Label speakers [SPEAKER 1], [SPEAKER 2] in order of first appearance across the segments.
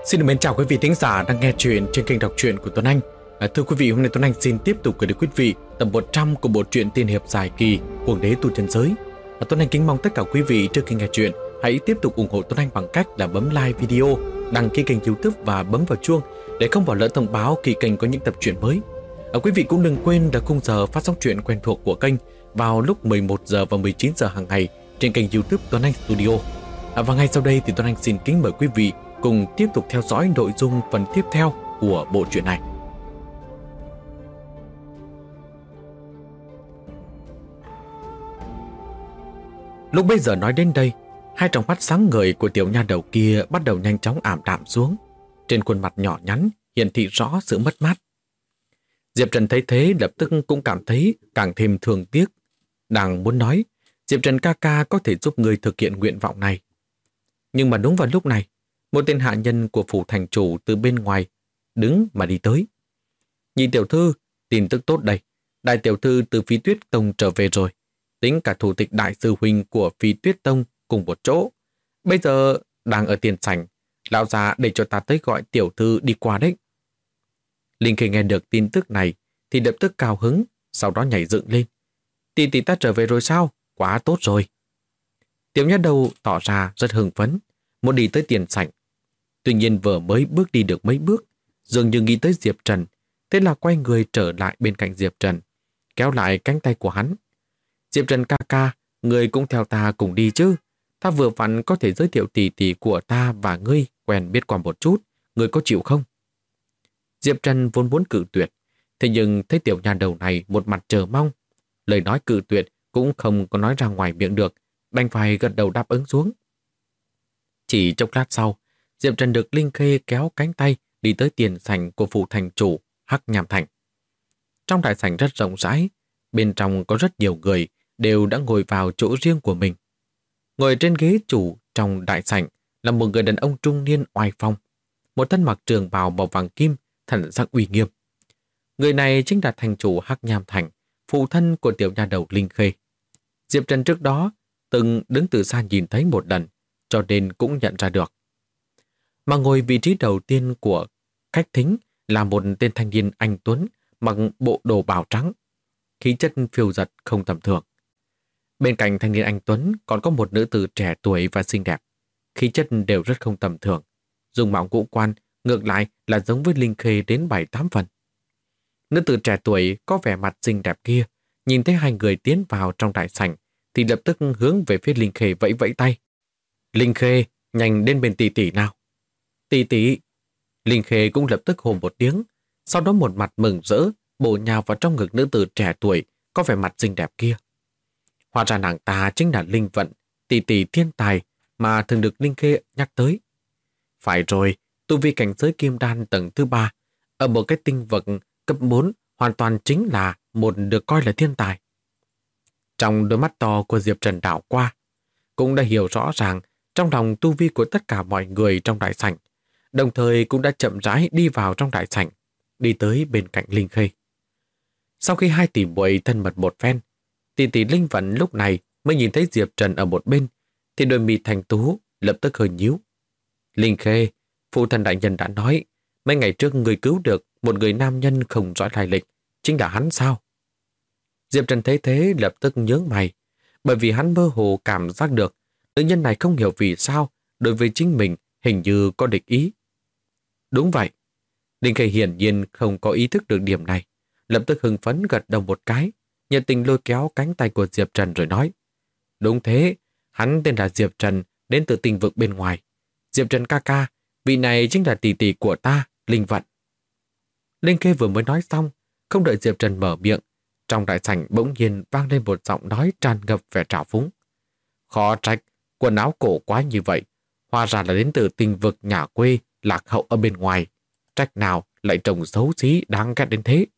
[SPEAKER 1] Xin mến chào quý vị thính giả đang nghe chuyện trên kênh đọc truyện của Tuấn Anh. Thưa quý vị, hôm nay Tuấn Anh xin tiếp tục gửi đến quý vị tập 100 của bộ truyện tiên hiệp dài kỳ Cuồng đế tu chân giới. Tuấn Anh kính mong tất cả quý vị trước khi nghe chuyện hãy tiếp tục ủng hộ Tuấn Anh bằng cách là bấm like video, đăng ký kênh YouTube và bấm vào chuông để không bỏ lỡ thông báo khi kênh có những tập truyện mới. Quý vị cũng đừng quên là khung giờ phát sóng truyện quen thuộc của kênh vào lúc 11 giờ và 19 giờ hàng ngày trên kênh YouTube Tuấn Anh Studio. Và ngay sau đây thì Tuấn Anh xin kính mời quý vị cùng tiếp tục theo dõi nội dung phần tiếp theo của bộ truyện này. Lúc bây giờ nói đến đây, hai tròng mắt sáng ngời của tiểu nha đầu kia bắt đầu nhanh chóng ảm đạm xuống. Trên khuôn mặt nhỏ nhắn hiển thị rõ sự mất mát. Diệp Trần thấy thế lập tức cũng cảm thấy càng thêm thương tiếc. Đang muốn nói, Diệp Trần ca ca có thể giúp người thực hiện nguyện vọng này. Nhưng mà đúng vào lúc này, một tên hạ nhân của phủ thành chủ từ bên ngoài đứng mà đi tới. Nhị tiểu thư, tin tức tốt đây. Đại tiểu thư từ Phi Tuyết Tông trở về rồi. Tính cả thủ tịch đại sư huynh của Phi Tuyết Tông cùng một chỗ. Bây giờ đang ở tiền sảnh. Lão già để cho ta tới gọi tiểu thư đi qua đấy. Linh khi nghe được tin tức này thì lập tức cao hứng, sau đó nhảy dựng lên. Tỷ ta trở về rồi sao? Quá tốt rồi. Tiểu nha đầu tỏ ra rất hưng phấn, muốn đi tới tiền sảnh. Tuy nhiên vừa mới bước đi được mấy bước, dường như nghĩ tới Diệp Trần, thế là quay người trở lại bên cạnh Diệp Trần, kéo lại cánh tay của hắn. Diệp Trần ca ca, người cũng theo ta cùng đi chứ. Ta vừa vặn có thể giới thiệu tỷ tỷ của ta và ngươi quen biết qua một chút, ngươi có chịu không? Diệp Trần vốn muốn cự tuyệt, thế nhưng thấy tiểu nha đầu này một mặt chờ mong. Lời nói cự tuyệt cũng không có nói ra ngoài miệng được, đành phải gật đầu đáp ứng xuống. Chỉ chốc lát sau, Diệp Trần được Linh Khê kéo cánh tay đi tới tiền sảnh của phủ thành chủ Hắc Nham Thành. Trong đại sảnh rất rộng rãi, bên trong có rất nhiều người đều đã ngồi vào chỗ riêng của mình. Ngồi trên ghế chủ trong đại sảnh là một người đàn ông trung niên oai phong, một thân mặc trường bào màu vàng kim, thần sắc uy nghiêm. Người này chính là thành chủ Hắc Nham Thành, phụ thân của tiểu nha đầu Linh Khê. Diệp Trần trước đó từng đứng từ xa nhìn thấy một lần, cho nên cũng nhận ra được. Mà ngồi vị trí đầu tiên của khách thính là một tên thanh niên anh tuấn mặc bộ đồ bào trắng, khí chất phiêu dật không tầm thường. Bên cạnh thanh niên anh tuấn còn có một nữ tử trẻ tuổi và xinh đẹp, khí chất đều rất không tầm thường. Dung mạo ngũ quan ngược lại là giống với Linh Khê đến 7-8 phần. Nữ tử trẻ tuổi có vẻ mặt xinh đẹp kia, nhìn thấy hai người tiến vào trong đại sảnh thì lập tức hướng về phía Linh Khê vẫy vẫy tay. Linh Khê, nhanh đến bên tỷ tỷ nào. Tỷ tỷ. Linh Khê cũng lập tức hô một tiếng, sau đó một mặt mừng rỡ bổ nhào vào trong ngực nữ tử trẻ tuổi có vẻ mặt xinh đẹp kia. Hóa ra nàng ta chính là Linh Vận, tỷ tỷ thiên tài mà thường được Linh Khê nhắc tới. Phải rồi, tu vi cảnh giới kim đan tầng thứ 3 ở một cái tinh vực cấp 4 hoàn toàn chính là một được coi là thiên tài. Trong đôi mắt to của Diệp Trần đảo qua, cũng đã hiểu rõ ràng trong lòng tu vi của tất cả mọi người trong đại sảnh, đồng thời cũng đã chậm rãi đi vào trong đại sảnh, đi tới bên cạnh Linh Khê. Sau khi hai tỷ muội thân mật một phen, tỷ Linh Vận lúc này mới nhìn thấy Diệp Trần ở một bên, thì đôi mi thành tú lập tức hơi nhíu. Linh Khê, phụ thân đại nhân đã nói, mấy ngày trước người cứu được một người nam nhân không rõ lai lịch, chính là hắn sao? Diệp Trần thấy thế lập tức nhướng mày, bởi vì hắn mơ hồ cảm giác được nữ nhân này không hiểu vì sao đối với chính mình hình như có địch ý. Đúng vậy. Linh Khê hiển nhiên không có ý thức được điểm này, lập tức hưng phấn gật đầu một cái, nhiệt tình lôi kéo cánh tay của Diệp Trần rồi nói. Đúng thế, hắn tên là Diệp Trần, đến từ tinh vực bên ngoài. Diệp Trần ca ca, vị này chính là tỷ tỷ của ta, Linh Vận. Linh Khê vừa mới nói xong, không đợi Diệp Trần mở miệng, trong đại sảnh bỗng nhiên vang lên một giọng nói tràn ngập vẻ trào phúng. Khó trách, quần áo cổ quá như vậy, hóa ra là đến từ tinh vực nhà quê, lạc hậu ở bên ngoài. Trách nào lại trông xấu xí đáng ghét đến thế.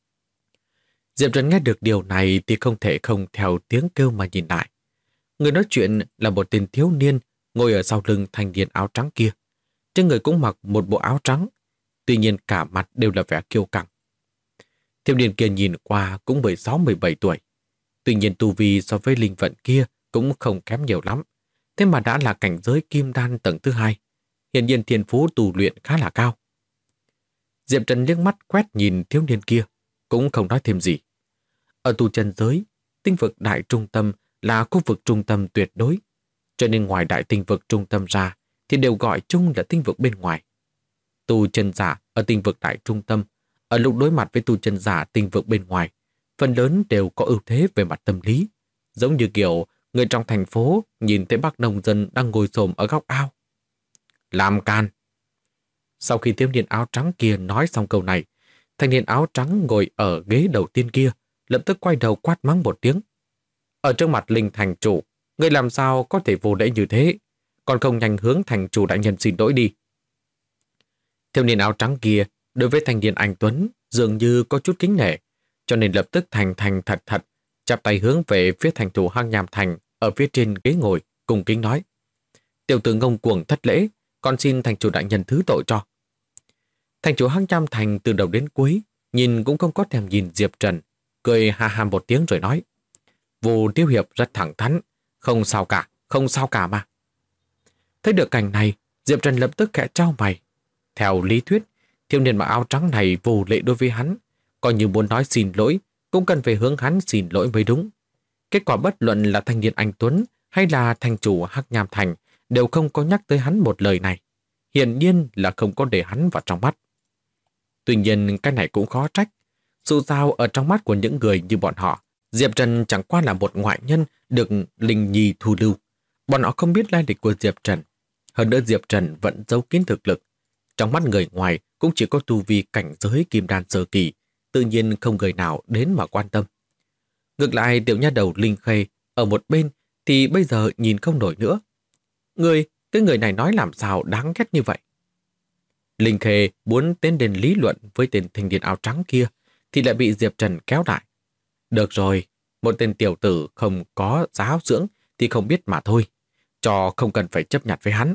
[SPEAKER 1] Diệp Trần nghe được điều này thì không thể không theo tiếng kêu mà nhìn lại. Người nói chuyện là một tên thiếu niên ngồi ở sau lưng thanh niên áo trắng kia. Trên người cũng mặc một bộ áo trắng, tuy nhiên cả mặt đều là vẻ kiêu căng. Thiếu niên kia nhìn qua cũng 16-17 tuổi. Tuy nhiên tu vi so với Linh Vận kia cũng không kém nhiều lắm. Thế mà đã là cảnh giới kim đan tầng thứ 2. hiển nhiên thiên phú tu luyện khá là cao. Diệp Trần liếc mắt quét nhìn thiếu niên kia, cũng không nói thêm gì. Ở tu chân giới, tinh vực đại trung tâm là khu vực trung tâm tuyệt đối, cho nên ngoài đại tinh vực trung tâm ra thì đều gọi chung là tinh vực bên ngoài. Tu chân giả ở tinh vực đại trung tâm, ở lúc đối mặt với tu chân giả tinh vực bên ngoài, phần lớn đều có ưu thế về mặt tâm lý, giống như kiểu người trong thành phố nhìn thấy bác nông dân đang ngồi xổm ở góc ao. Làm can! Sau khi thiếu niên áo trắng kia nói xong câu này, thanh niên áo trắng ngồi ở ghế đầu tiên kia lập tức quay đầu quát mắng một tiếng. Ở trước mặt Linh thành chủ, người làm sao có thể vô lễ như thế, còn không nhanh hướng thành chủ đại nhân xin lỗi đi. Thiếu niên áo trắng kia đối với thanh niên anh Tuấn dường như có chút kính nể, cho nên lập tức thành thật thật chắp tay hướng về phía thành chủ Hang Nham Thành ở phía trên ghế ngồi, cùng kính nói: Tiểu tử ngông cuồng thất lễ, con xin thành chủ đại nhân thứ tội cho. Thành chủ Hang Nham Thành từ đầu đến cuối nhìn cũng không có thèm nhìn Diệp Trần, cười ha ha một tiếng rồi nói: Vô Tiêu Hiệp rất thẳng thắn, không sao cả mà. Thấy được cảnh này, Diệp Trần lập tức khẽ chau mày. Theo lý thuyết, thiếu niên mặc áo trắng này vô lễ đối với hắn, coi như muốn nói xin lỗi cũng cần phải hướng hắn xin lỗi mới đúng. Kết quả bất luận là thanh niên anh Tuấn hay là thành chủ Hắc Nham Thành đều không có nhắc tới hắn một lời này. Hiển nhiên là không có để hắn vào trong mắt. Tuy nhiên cái này cũng khó trách. Dù sao ở trong mắt của những người như bọn họ, Diệp Trần chẳng qua là một ngoại nhân được Linh Nhi thu lưu. Bọn họ không biết lai lịch của Diệp Trần. Hơn nữa Diệp Trần vẫn giấu kín thực lực. Trong mắt người ngoài cũng chỉ có tu vi cảnh giới kim đan sơ kỳ, tự nhiên không người nào đến mà quan tâm. Ngược lại tiểu nha đầu Linh Khê ở một bên thì bây giờ nhìn không nổi nữa. Cái người này nói làm sao đáng ghét như vậy. Linh Khê muốn tiến đến lý luận với tên thanh niên áo trắng kia thì lại bị Diệp Trần kéo lại. Được rồi, một tên tiểu tử không có giáo dưỡng thì không biết mà thôi, cho không cần phải chấp nhặt với hắn.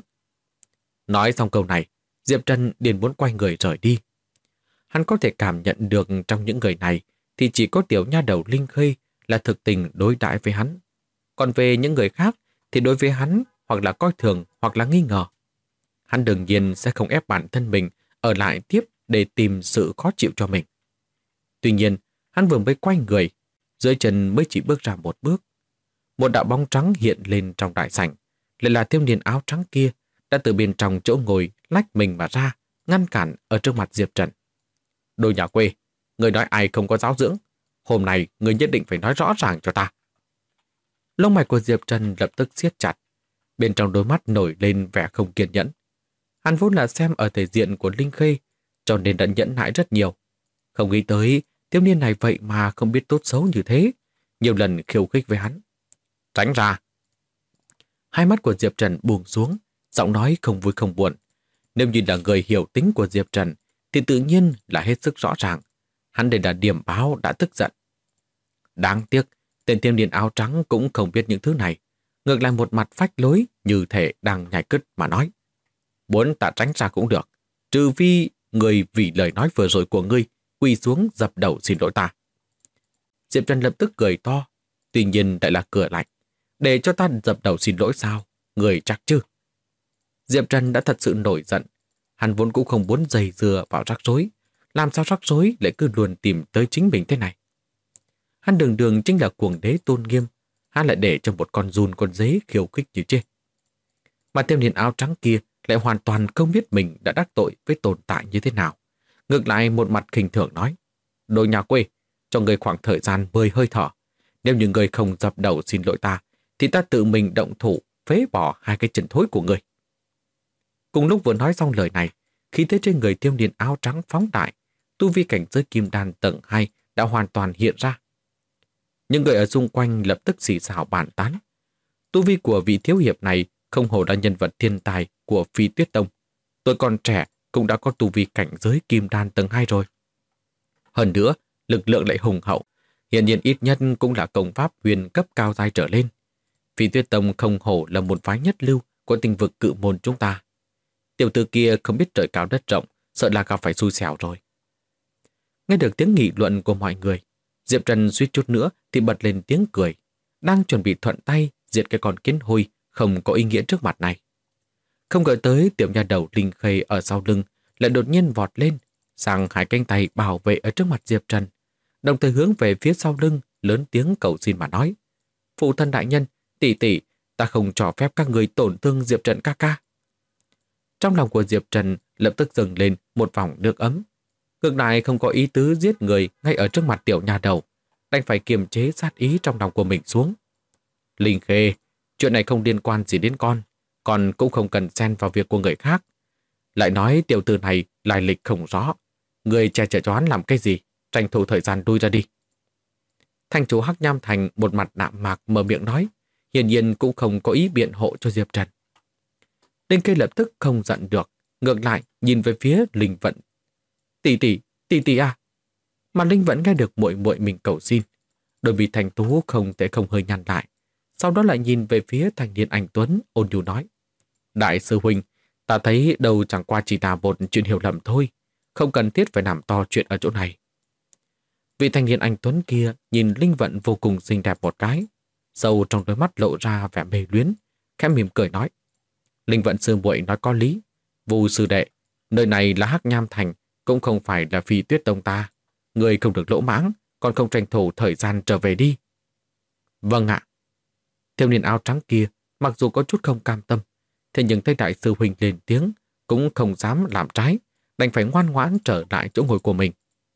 [SPEAKER 1] Nói xong câu này, Diệp Trần liền muốn quay người rời đi. Hắn có thể cảm nhận được trong những người này thì chỉ có tiểu nha đầu Linh Khê là thực tình đối đãi với hắn. Còn về những người khác thì đối với hắn hoặc là coi thường hoặc là nghi ngờ. Hắn đương nhiên sẽ không ép bản thân mình ở lại tiếp để tìm sự khó chịu cho mình. Tuy nhiên, hắn vừa mới quay người, dưới chân mới chỉ bước ra một bước. Một đạo bóng trắng hiện lên trong đại sảnh, lại là thiếu niên áo trắng kia đã từ bên trong chỗ ngồi lách mình mà ra, ngăn cản ở trước mặt Diệp Trần. Đồ nhà quê, người nói ai không có giáo dưỡng, hôm nay người nhất định phải nói rõ ràng cho ta. Lông mày của Diệp Trần lập tức siết chặt, bên trong đôi mắt nổi lên vẻ không kiên nhẫn. Hắn vốn là xem ở thể diện của Linh Khê, cho nên đã nhẫn nại rất nhiều. Không nghĩ tới thiếu niên này vậy mà không biết tốt xấu như thế, nhiều lần khiêu khích với hắn. Tránh ra! Hai mắt của Diệp Trần buông xuống, giọng nói không vui không buồn. Nếu như là người hiểu tính của Diệp Trần, thì tự nhiên là hết sức rõ ràng. Hắn đây là điểm báo đã tức giận. Đáng tiếc, tên thiếu niên áo trắng cũng không biết những thứ này. Ngược lại một mặt phách lối như thể đang nhảy cứt mà nói. Muốn ta tránh ra cũng được, trừ phi người vì lời nói vừa rồi của ngươi quỳ xuống dập đầu xin lỗi ta. Diệp Trần lập tức cười to, tuy nhiên lại là cửa lạnh. Để cho ta dập đầu xin lỗi sao? Người chắc chứ? Diệp Trần đã thật sự nổi giận. Hắn vốn cũng không muốn dây dưa vào rắc rối. Làm sao rắc rối lại cứ luôn tìm tới chính mình thế này? Hắn đường đường chính là cuồng đế tôn nghiêm. Hắn lại để cho một con giun con dế khiêu khích như trên. Mà thiếu niên áo trắng kia lại hoàn toàn không biết mình đã đắc tội với tồn tại như thế nào. Ngược lại một mặt khinh thường nói: Đồ nhà quê, cho người khoảng thời gian 10 hơi thở. Nếu như người không dập đầu xin lỗi ta, thì ta tự mình động thủ phế bỏ hai cái chân thối của người. Cùng lúc vừa nói xong lời này, khí thế trên người thiếu niên áo trắng phóng đại, tu vi cảnh giới kim đan tầng 2 đã hoàn toàn hiện ra. Những người ở xung quanh lập tức xì xào bàn tán. Tu vi của vị thiếu hiệp này không hổ là nhân vật thiên tài của Phi Tuyết Tông. Tôi còn trẻ cũng đã có tu vi cảnh giới kim đan tầng 2 rồi. Hơn nữa, lực lượng lại hùng hậu, hiện nhiên ít nhất cũng là công pháp huyền cấp cao giai trở lên. Phi Tuyết Tông không hổ là một phái nhất lưu của tinh vực cự môn chúng ta. Tiểu tử kia không biết trời cao đất rộng, sợ là gặp phải xui xẻo rồi. Nghe được tiếng nghị luận của mọi người, Diệp Trần suýt chút nữa thì bật lên tiếng cười, đang chuẩn bị thuận tay diệt cái con kiến hôi không có ý nghĩa trước mặt này. Không ngờ tới tiểu nha đầu Linh Khê ở sau lưng lại đột nhiên vọt lên, sang hai cánh tay bảo vệ ở trước mặt Diệp Trần, đồng thời hướng về phía sau lưng, lớn tiếng cầu xin mà nói: Phụ thân đại nhân, tỷ tỷ, ta không cho phép các người tổn thương Diệp Trần ca ca. Trong lòng của Diệp Trần lập tức dâng lên một vòng nước ấm. Ngược lại không có ý tứ giết người ngay ở trước mặt tiểu nha đầu, đành phải kiềm chế sát ý trong lòng của mình xuống. Linh Khê, chuyện này không liên quan gì đến con cũng không cần xen vào việc của người khác. Lại nói tiểu tử này lai lịch không rõ, người che chở cho hắn làm cái gì, tranh thủ thời gian lui ra đi. Thành chủ Hắc Nham Thành một mặt đạm mạc mở miệng nói, hiển nhiên cũng không có ý biện hộ cho Diệp Trần. Linh Khê lập tức không giận được, ngược lại nhìn về phía Linh Vận. Tỷ tỷ à. Mà Linh Vận nghe được muội muội mình cầu xin, đôi vì Thành Tú không thể không hơi nhăn lại, sau đó lại nhìn về phía thanh niên anh Tuấn, ôn nhu nói: Đại sư huynh, ta thấy đâu chẳng qua chỉ là một chuyện hiểu lầm thôi, không cần thiết phải làm to chuyện ở chỗ này. Vị thanh niên anh Tuấn kia nhìn Linh Vận vô cùng xinh đẹp một cái, sâu trong đôi mắt lộ ra vẻ mê luyến, khẽ mỉm cười nói: Linh Vận sư muội nói có lý, Vu sư đệ, nơi này là Hắc Nham Thành, cũng không phải là Phi Tuyết Tông ta, người không được lỗ mãng, còn không tranh thủ thời gian trở về đi. Vâng ạ. Thiếu niên áo trắng kia mặc dù có chút không cam tâm, thế nhưng thấy đại sư huynh lên tiếng cũng không dám làm trái, đành phải ngoan ngoãn trở lại chỗ ngồi của mình.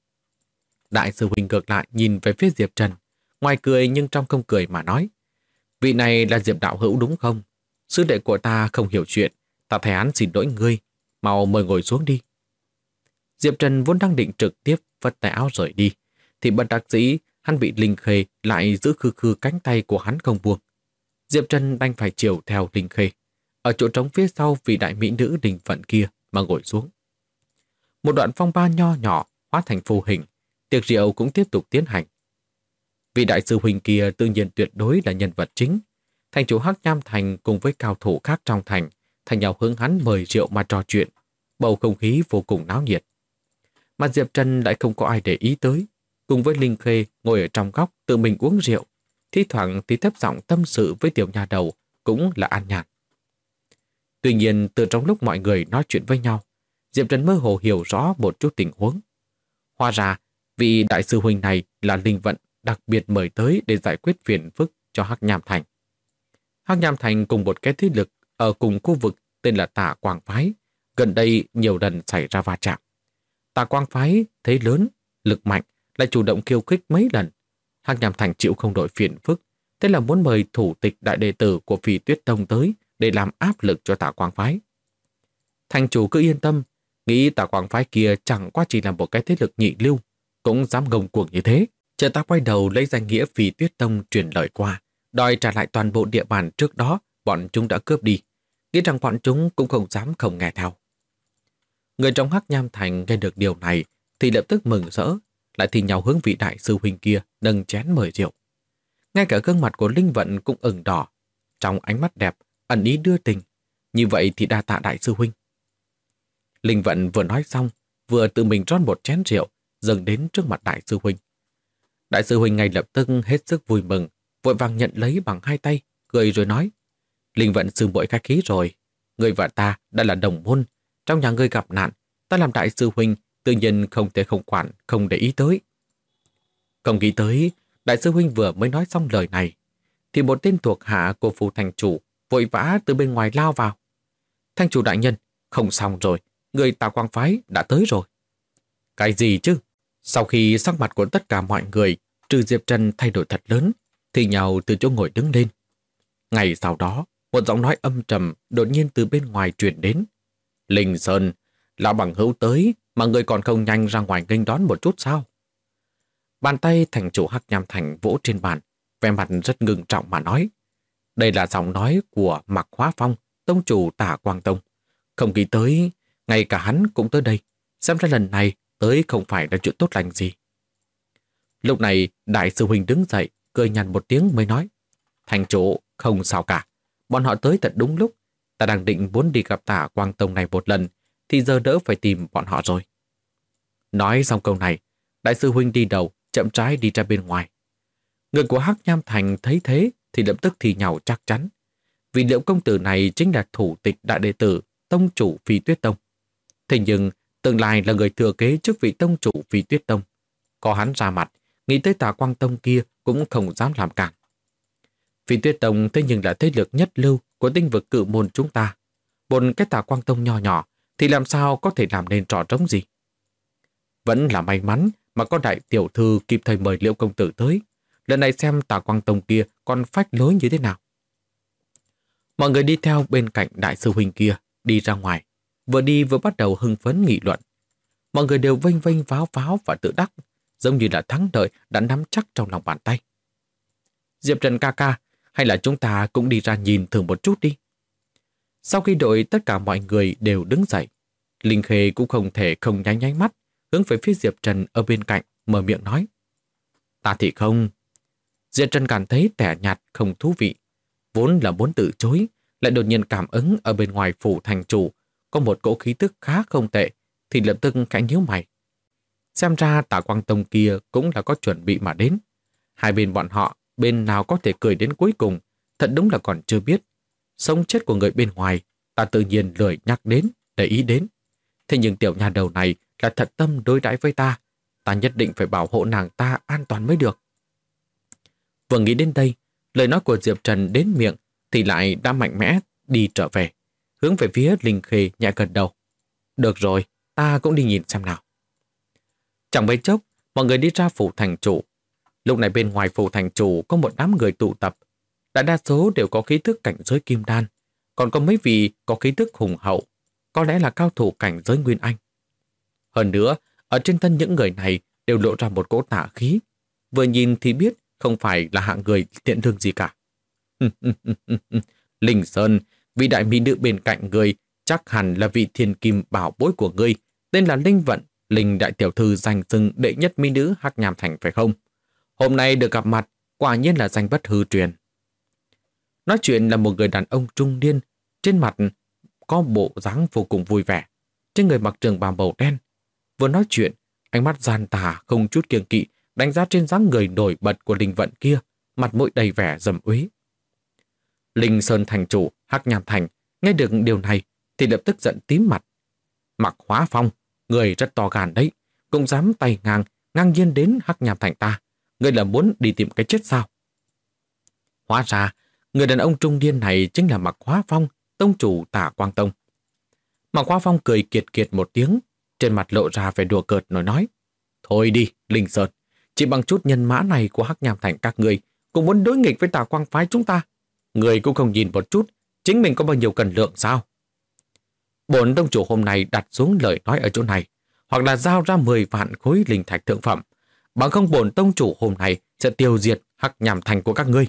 [SPEAKER 1] Đại sư huynh ngược lại nhìn về phía Diệp Trần, ngoài cười nhưng trong không cười mà nói: Vị này là Diệp đạo hữu đúng không? Sư đệ của ta không hiểu chuyện, ta thay hắn xin lỗi ngươi, mau mời ngồi xuống đi. Diệp Trần vốn đang định trực tiếp vất tay áo rời đi, thì bất đắc dĩ hắn bị Linh Khê lại giữ khư khư cánh tay của hắn không buông. Diệp Trần đành phải chiều theo Linh Khê, ở chỗ trống phía sau vị đại mỹ nữ Đình Vận kia mà ngồi xuống. Một đoạn phong ba nho nhỏ hóa thành phù hình, tiệc rượu cũng tiếp tục tiến hành. Vị đại sư huynh kia tự nhiên tuyệt đối là nhân vật chính. Thành chủ Hắc Nham Thành cùng với cao thủ khác trong thành thành nhau hướng hắn mời rượu mà trò chuyện, bầu không khí vô cùng náo nhiệt. Mà Diệp Trần lại không có ai để ý tới, cùng với Linh Khê ngồi ở trong góc tự mình uống rượu, thi thoảng thì thấp giọng tâm sự với tiểu nha đầu cũng là an nhàn. Tuy nhiên từ trong lúc mọi người nói chuyện với nhau, Diệp Trần mơ hồ hiểu rõ một chút tình huống. Hóa ra vị đại sư huynh này là Linh Vận đặc biệt mời tới để giải quyết phiền phức cho Hắc Nham Thành. Hắc Nham Thành cùng một cái thế lực ở cùng khu vực tên là Tà Quang Phái, gần đây nhiều lần xảy ra va chạm. Tà Quang Phái thế lớn, lực mạnh, lại chủ động khiêu khích mấy lần. Hắc Nham Thành chịu không nổi phiền phức, thế là muốn mời thủ tịch đại đệ tử của Phi Tuyết Tông tới để làm áp lực cho Tà Quang Phái. Thành chủ cứ yên tâm, nghĩ Tà Quang Phái kia chẳng qua chỉ là một cái thế lực nhị lưu, cũng dám ngông cuồng như thế. Chờ ta quay đầu lấy danh nghĩa Phi Tuyết Tông truyền lời qua, đòi trả lại toàn bộ địa bàn trước đó bọn chúng đã cướp đi, nghĩ rằng bọn chúng cũng không dám không nghe theo. Người trong Hắc Nham Thành nghe được điều này thì lập tức mừng rỡ, lại thì nhau hướng vị đại sư huynh kia nâng chén mời rượu. Ngay cả gương mặt của Linh Vận cũng ửng đỏ, trong ánh mắt đẹp ẩn ý đưa tình. Như vậy thì đa tạ đại sư huynh. Linh Vận vừa nói xong, vừa tự mình rót một chén rượu dâng đến trước mặt đại sư huynh. Đại sư huynh ngay lập tức hết sức vui mừng, vội vàng nhận lấy bằng hai tay, cười rồi nói: Linh Vận sư muội khách khí rồi, người và ta đã là đồng môn, trong nhà ngươi gặp nạn, ta làm đại sư huynh tự nhiên không thể không quản, không để ý tới. Không nghĩ tới, đại sư huynh vừa mới nói xong lời này, thì một tên thuộc hạ của phủ thành chủ vội vã từ bên ngoài lao vào. Thành chủ đại nhân, không xong rồi, người Tà Quang Phái đã tới rồi. Cái gì chứ? Sau khi sắc mặt của tất cả mọi người, trừ Diệp Trần thay đổi thật lớn, thì nhau từ chỗ ngồi đứng lên. Ngày sau đó, một giọng nói âm trầm đột nhiên từ bên ngoài truyền đến. Linh Sơn, lão bằng hữu tới mà người còn không nhanh ra ngoài nghênh đón một chút sao? Bàn tay thành chủ Hắc Nham Thành vỗ trên bàn, vẻ mặt rất ngưng trọng mà nói. Đây là giọng nói của Mạc Hóa Phong, tông chủ Tà Quang Tông. Không nghĩ tới, ngay cả hắn cũng tới đây. Xem ra lần này tới không phải là chuyện tốt lành gì. Lúc này, đại sư huynh đứng dậy, cười nhằn một tiếng mới nói. Thành chủ, không sao cả. Bọn họ tới thật đúng lúc. Ta đang định muốn đi gặp Tà Quang Tông này một lần, thì giờ đỡ phải tìm bọn họ rồi. Nói xong câu này, đại sư huynh đi đầu, chậm rãi đi ra bên ngoài. Người của Hắc Nham Thành thấy thế thì lập tức thì nhào chắc chắn. vì Liễu công tử này chính là thủ tịch đại đệ tử tông chủ Phi Tuyết Tông. Thế nhưng tương lai là người thừa kế chức vị tông chủ Phi Tuyết Tông. Có hắn ra mặt, nghĩ tới Tà Quang Tông kia cũng không dám làm cản. Phi Tuyết Tông thế nhưng là thế lực nhất lưu của tinh vực cự môn chúng ta. Một cái Tà Quang Tông nho nhỏ thì làm sao có thể làm nên trò trống gì. Vẫn là may mắn mà có đại tiểu thư kịp thời mời Liễu công tử tới. Lần này xem Tà Quang Tông kia còn phách lối như thế nào. Mọi người đi theo bên cạnh đại sư huynh kia, đi ra ngoài. Vừa đi vừa bắt đầu hưng phấn nghị luận. Mọi người đều vênh vênh váo váo và tự đắc, giống như là thắng lợi đã nắm chắc trong lòng bàn tay. Diệp Trần ca ca, hay là chúng ta cũng đi ra nhìn thử một chút đi. Sau khi đội tất cả mọi người đều đứng dậy, Linh Khê cũng không thể không nháy nháy mắt, hướng về phía Diệp Trần ở bên cạnh, mở miệng nói. Ta thì không. Diệp Trần cảm thấy tẻ nhạt không thú vị. Vốn là muốn từ chối, lại đột nhiên cảm ứng ở bên ngoài phủ thành chủ có một cỗ khí tức khá không tệ, thì lập tức khẽ nhíu mày. Xem ra Tà Quang Tông kia cũng là có chuẩn bị mà đến. Hai bên bọn họ, bên nào có thể cười đến cuối cùng, thật đúng là còn chưa biết. Sống chết của người bên ngoài, ta tự nhiên lười nhắc đến, để ý đến. Thế nhưng tiểu nha đầu này là thật tâm đối đãi với ta. Ta nhất định phải bảo hộ nàng ta an toàn mới được. Vừa nghĩ đến đây, lời nói của Diệp Trần đến miệng thì lại đã mạnh mẽ đi trở về, hướng về phía Linh Khê nhẹ gật đầu. Được rồi, ta cũng đi nhìn xem nào. Chẳng mấy chốc, mọi người đi ra phủ thành chủ. Lúc này bên ngoài phủ thành chủ có một đám người tụ tập. Đại đa số đều có khí thức cảnh giới kim đan, còn có mấy vị có khí thức hùng hậu, có lẽ là cao thủ cảnh giới nguyên anh. Hơn nữa, ở trên thân những người này đều lộ ra một cỗ tà khí. Vừa nhìn thì biết không phải là hạng người thiện lương gì cả. Linh Sơn, vị đại mỹ nữ bên cạnh người chắc hẳn là vị thiên kim bảo bối của ngươi, tên là Linh Vận, Linh đại tiểu thư danh xưng đệ nhất mỹ nữ Hắc Nham Thành phải không? Hôm nay được gặp mặt, quả nhiên là danh bất hư truyền. Nói chuyện là một người đàn ông trung niên, trên mặt có bộ dáng vô cùng vui vẻ, trên người mặc trường bào màu đen. Vừa nói chuyện, ánh mắt gian tà không chút kiêng kỵ đánh giá trên dáng người nổi bật của Linh Vận kia, mặt mũi đầy vẻ dầm uế. Linh Sơn thành chủ Hắc Nham Thành nghe được điều này thì lập tức giận tím mặt. Mặc Hóa Phong, người rất to gan đấy, cũng dám tay ngang nhiên đến Hắc Nham Thành ta. Người là muốn đi tìm cái chết sao? Hóa ra, người đàn ông trung niên này chính là Mặc Hóa Phong, tông chủ Tà Quang Tông. Mặc Hóa Phong cười kiệt kiệt một tiếng, trên mặt lộ ra vẻ đùa cợt nói. Thôi đi, Linh Sơn, chỉ bằng chút nhân mã này của Hắc Nham Thành các người cũng muốn đối nghịch với Tà Quang phái chúng ta. Người cũng không nhìn một chút, chính mình có bao nhiêu cần lượng sao? Bổn tông chủ hôm nay đặt xuống lời nói ở chỗ này, hoặc là giao ra 10 vạn khối linh thạch thượng phẩm, bằng không bổn tông chủ hôm nay sẽ tiêu diệt Hắc Nham Thành của các ngươi.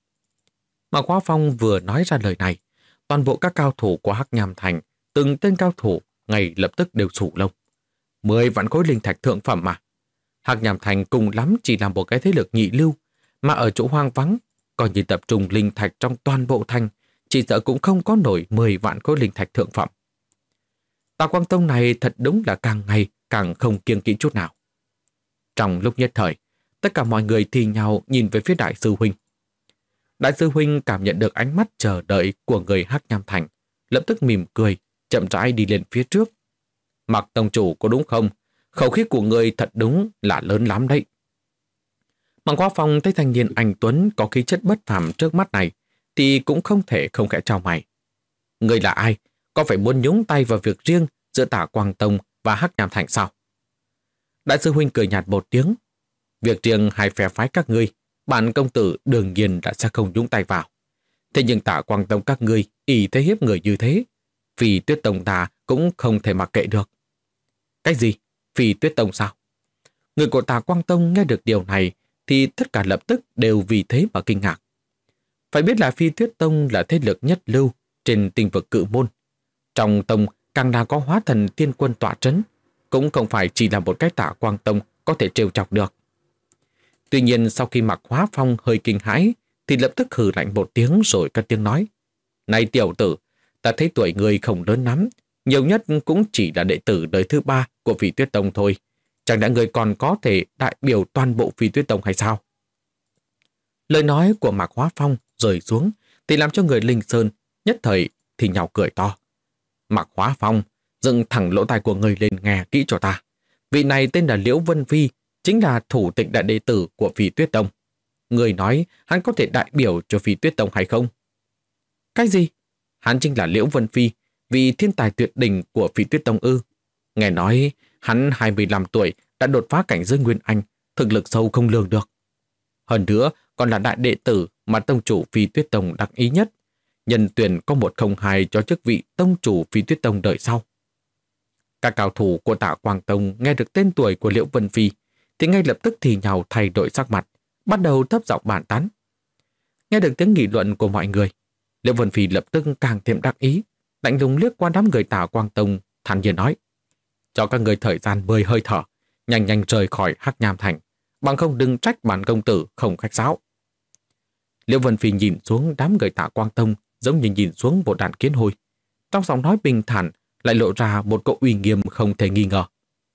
[SPEAKER 1] Mà Hóa Phong vừa nói ra lời này, toàn bộ các cao thủ của Hắc Nham Thành, từng tên cao thủ ngay lập tức đều sụ lông. 10 vạn khối linh thạch thượng phẩm mà. Hắc Nham Thành cùng lắm chỉ là một cái thế lực nhị lưu, mà ở chỗ hoang vắng, coi như tập trung linh thạch trong toàn bộ thành, chỉ sợ cũng không có nổi 10 vạn khối linh thạch thượng phẩm. Tà Quang Tông này thật đúng là càng ngày càng không kiêng kỵ chút nào. Trong lúc nhất thời, tất cả mọi người thì nhau nhìn về phía đại sư huynh. Đại sư huynh cảm nhận được ánh mắt chờ đợi của người Hắc Nham Thành, lập tức mỉm cười, chậm rãi đi lên phía trước. Mặc tông chủ có đúng không? Khẩu khí của người thật đúng là lớn lắm đấy. Mặc Hóa Phong thấy thanh niên anh tuấn có khí chất bất phàm trước mắt này, thì cũng không thể không khẽ chào mày. Người là ai? Có phải muốn nhúng tay vào việc riêng giữa Tà Quang Tông và Hắc Nham Thành sao? Đại sư huynh cười nhạt một tiếng. Việc riêng hai phe phái các ngươi, bản công tử đương nhiên đã sẽ không nhúng tay vào. Thế nhưng Tà Quang Tông các ngươi ý thế hiếp người như thế, Phi Tuyết Tông ta cũng không thể mặc kệ được. Cái gì? Phi Tuyết Tông sao? Người của Tà Quang Tông nghe được điều này thì tất cả lập tức đều vì thế mà kinh ngạc. Phải biết là Phi Tuyết Tông là thế lực nhất lưu trên tinh vực cự môn. Trong tông càng là có hóa thần tiên quân tọa trấn, cũng không phải chỉ là một cái Tà Quang Tông có thể trêu chọc được. Tuy nhiên sau khi Mặc Hóa Phong hơi kinh hãi thì lập tức hừ lạnh một tiếng rồi cất tiếng nói. Này tiểu tử, ta thấy tuổi người không lớn lắm, nhiều nhất cũng chỉ là đệ tử đời thứ 3 của Phi Tuyết Tông thôi. Chẳng lẽ người còn có thể đại biểu toàn bộ Phi Tuyết Tông hay sao? Lời nói của Mạc Hóa Phong rơi xuống thì làm cho người Linh Sơn nhất thời thì nhào cười to. Mạc Hóa Phong, dựng thẳng lỗ tai của người lên nghe kỹ cho ta. Vị này tên là Liễu Vân Phi, chính là thủ tịch đại đệ tử của Phi Tuyết Tông. Người nói hắn có thể đại biểu cho Phi Tuyết Tông hay không? Cái gì? Hắn chính là Liễu Vân Phi, vị thiên tài tuyệt đỉnh của Phi Tuyết Tông ư? Nghe nói hắn 25 tuổi đã đột phá cảnh giới Nguyên Anh, thực lực sâu không lường được. Hơn nữa còn là đại đệ tử mà tông chủ Phi Tuyết Tông đắc ý nhất. Nhân tuyển có 102 cho chức vị tông chủ Phi Tuyết Tông đời sau. Các cao thủ của Tạ Quang Tông nghe được tên tuổi của Liễu Vân Phi thì ngay lập tức thì nhào thay đổi sắc mặt, bắt đầu thấp giọng bàn tán. Nghe được tiếng nghị luận của mọi người, Liễu Vân Phi lập tức càng thêm đắc ý, lạnh lùng liếc qua đám người Tạ Quang Tông, thản nhiên nói: cho các người thời gian 10 hơi thở, nhanh nhanh rời khỏi Hắc Nham Thành, bằng không đừng trách bản công tử không khách sáo. Liễu Vân Phi nhìn xuống đám người Tạ Quang Tông giống như nhìn xuống một đàn kiến hôi. Trong giọng nói bình thản lại lộ ra một cỗ uy nghiêm không thể nghi ngờ.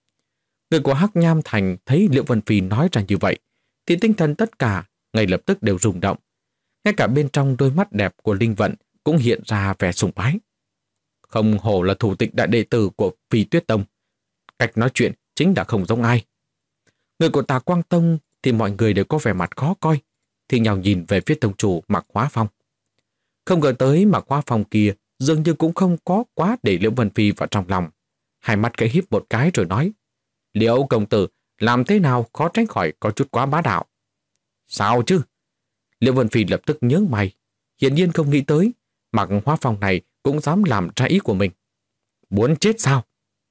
[SPEAKER 1] Người của Hắc Nham Thành thấy Liễu Vân Phi nói ra như vậy thì tinh thần tất cả ngay lập tức đều rung động. Ngay cả bên trong đôi mắt đẹp của Linh Vận cũng hiện ra vẻ sùng bái. Không hổ là thủ tịch đại đệ tử của Phi Tuyết Tông, cách nói chuyện chính là không giống ai. Người của Tạ Quang Tông thì mọi người đều có vẻ mặt khó coi, thì nhào nhìn về phía tông chủ Mạc Hóa Phong. Không ngờ tới Mạc Hóa Phong kia dường như cũng không có quá để Liễu Vân Phi vào trong lòng. Hai mắt khẽ híp một cái rồi nói: Liễu công tử, làm thế nào khó tránh khỏi có chút quá bá đạo. Sao chứ? Liễu Vân Phi lập tức nhướng mày, hiển nhiên không nghĩ tới Mạc Hóa Phong này cũng dám làm trái ý của mình. Muốn chết sao?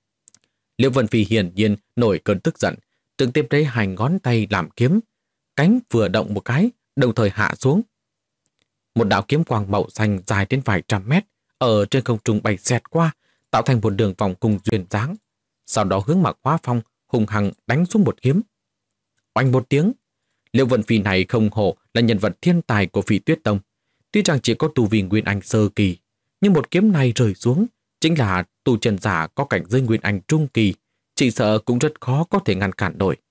[SPEAKER 1] Liễu Vân Phi hiển nhiên nổi cơn tức giận, trực tiếp lấy 2 ngón tay làm kiếm, cánh vừa động một cái, đồng thời hạ xuống. Một đạo kiếm quang màu xanh dài đến vài trăm mét ở trên không trung bay xẹt qua, tạo thành một đường vòng cung duyên dáng. Sau đó hướng Mạc Hóa Phong hùng hăng đánh xuống một kiếm. Oanh một tiếng, Liễu Vân Phi này không hổ là nhân vật thiên tài của Phi Tuyết Tông. Tuy rằng chỉ có tu vi Nguyên Anh sơ kỳ, nhưng một kiếm này rơi xuống chính là tu chân giả có cảnh giới Nguyên Anh trung kỳ, chỉ sợ cũng rất khó có thể ngăn cản nổi.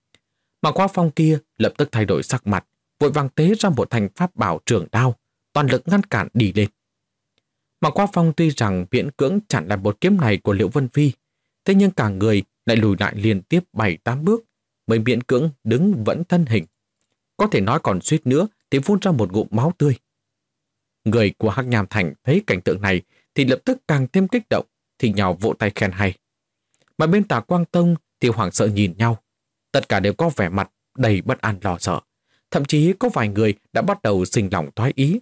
[SPEAKER 1] Mạc Hóa Phong kia lập tức thay đổi sắc mặt, vội vàng tế ra một thanh pháp bảo trường đao, toàn lực ngăn cản đi lên. Mạc Hóa Phong tuy rằng miễn cưỡng chặn lại một kiếm này của Liễu Vân Phi, thế nhưng cả người lại lùi lại liên tiếp 7-8 bước, mới miễn cưỡng đứng vẫn thân hình. Có thể nói còn suýt nữa thì phun ra một ngụm máu tươi. Người của Hắc Nham Thành thấy cảnh tượng này thì lập tức càng thêm kích động, thì nhào vỗ tay khen hay. Mà bên Tạ Quang Tông thì hoảng sợ nhìn nhau, tất cả đều có vẻ mặt đầy bất an lo sợ, thậm chí có vài người đã bắt đầu sinh lòng thoái ý.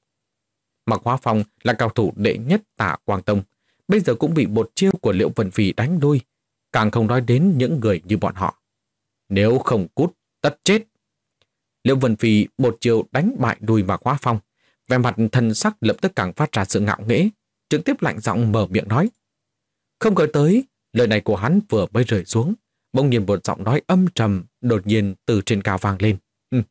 [SPEAKER 1] Mạc Hóa Phong là cao thủ đệ nhất Tạ Quang Tông, bây giờ cũng bị một chiêu của Liễu Vân Phi đánh lui, càng không nói đến những người như bọn họ. Nếu không cút, tất chết. Liễu Vân Phi một chiêu đánh bại đuôi Mạc Hóa Phong, vẻ mặt thần sắc lập tức càng phát ra sự ngạo nghễ, trực tiếp lạnh giọng mở miệng nói. Không ngờ tới, lời này của hắn vừa mới rơi xuống, bỗng nhiên một giọng nói âm trầm đột nhiên từ trên cao vang lên.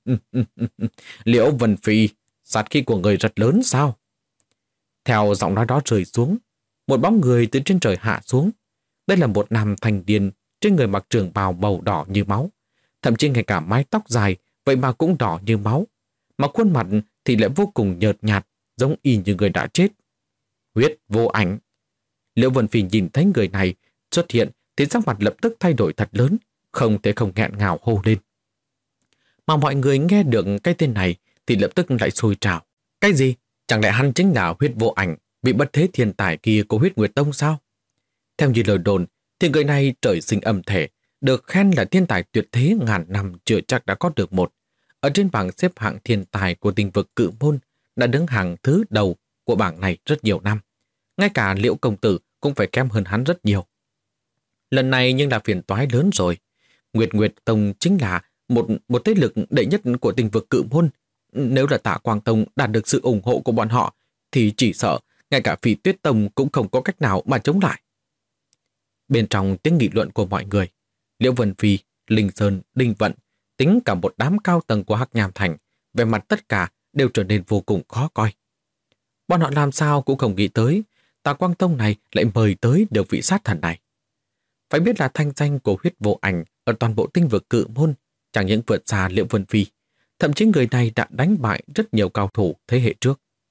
[SPEAKER 1] Liễu Vân Phi, sát khí của người rất lớn sao? Theo giọng nói đó rơi xuống, một bóng người từ trên trời hạ xuống. Đây là một nam thanh niên, trên người mặc trường bào màu đỏ như máu, thậm chí ngay cả mái tóc dài vậy mà cũng đỏ như máu, mà khuôn mặt thì lại vô cùng nhợt nhạt, giống y như người đã chết. Huyết vô ảnh. Liễu Vân Phi nhìn thấy người này xuất hiện thì sắc mặt lập tức thay đổi thật lớn, không thể không nghẹn ngào hô lên. Mà mọi người nghe được cái tên này thì lập tức lại sôi trào. Cái gì? Chẳng lẽ hắn chính là Huyết vô ảnh, vị bất thế thiên tài kia của Huyết Nguyệt Tông sao? Theo như lời đồn thì người này trời sinh âm thể, được khen là thiên tài tuyệt thế ngàn năm chưa chắc đã có được một. Ở trên bảng xếp hạng thiên tài của tinh vực Cự Môn đã đứng hàng thứ đầu của bảng này rất nhiều năm. Ngay cả Liễu công tử cũng phải kém hơn hắn rất nhiều. Lần này nhưng là phiền toái lớn rồi. Nguyệt Nguyệt Tông chính là một thế lực đệ nhất của tinh vực Cự Môn. Nếu là Tạ Quang Tông đạt được sự ủng hộ của bọn họ thì chỉ sợ ngay cả Phi Tuyết Tông cũng không có cách nào mà chống lại. Bên trong tiếng nghị luận của mọi người, Liễu Vân Phi, Linh Sơn, Đinh Vận, tính cả một đám cao tầng của Hắc Nham Thành, về mặt tất cả đều trở nên vô cùng khó coi. Bọn họ làm sao cũng không nghĩ tới Tạ Quang Tông này lại mời tới được vị sát thần này. Phải biết là thanh danh của Huyết vô ảnh ở toàn bộ tinh vực Cự Môn chẳng những vượt xa Liễu Vân Phi, thậm chí người này đã đánh bại rất nhiều cao thủ thế hệ trước.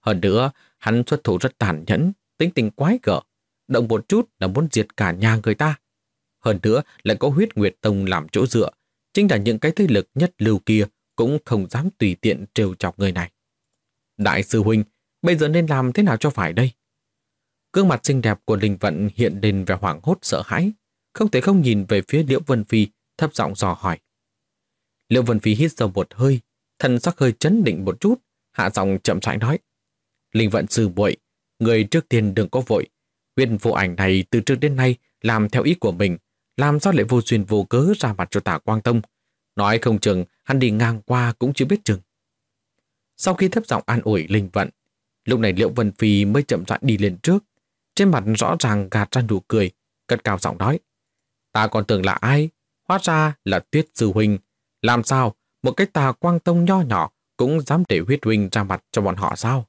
[SPEAKER 1] Hơn nữa, hắn xuất thủ rất tàn nhẫn, tính tình quái gở, động một chút là muốn diệt cả nhà người ta. Hơn nữa lại có Huyết Nguyệt Tông làm chỗ dựa, chính là những cái thế lực nhất lưu kia cũng không dám tùy tiện trêu chọc người này. Đại sư huynh, bây giờ nên làm thế nào cho phải đây? Gương mặt xinh đẹp của Linh Vận hiện lên vẻ hoảng hốt sợ hãi, không thể không nhìn về phía Liễu Vân Phi, thấp giọng dò hỏi. Liễu Vân Phi hít sâu một hơi, thần sắc hơi chấn định một chút, hạ giọng chậm rãi nói. Linh Vận sư muội, người trước tiên đừng có vội. Huyết Vô Ảnh này từ trước đến nay làm theo ý của mình, làm sao lại vô duyên vô cớ ra mặt cho Tả Quang Tông. Nói không chừng hắn đi ngang qua cũng chưa biết chừng. Sau khi thấp giọng an ủi Linh Vận, lúc này Liễu Vân Phi mới chậm rãi đi lên trước, trên mặt rõ ràng gạt ra nụ cười, cất cao giọng nói. Ta còn tưởng là ai, hóa ra là Tuyết sư huynh. Làm sao một cái Tà Quang Tông nho nhỏ cũng dám để Huyết huynh ra mặt cho bọn họ sao?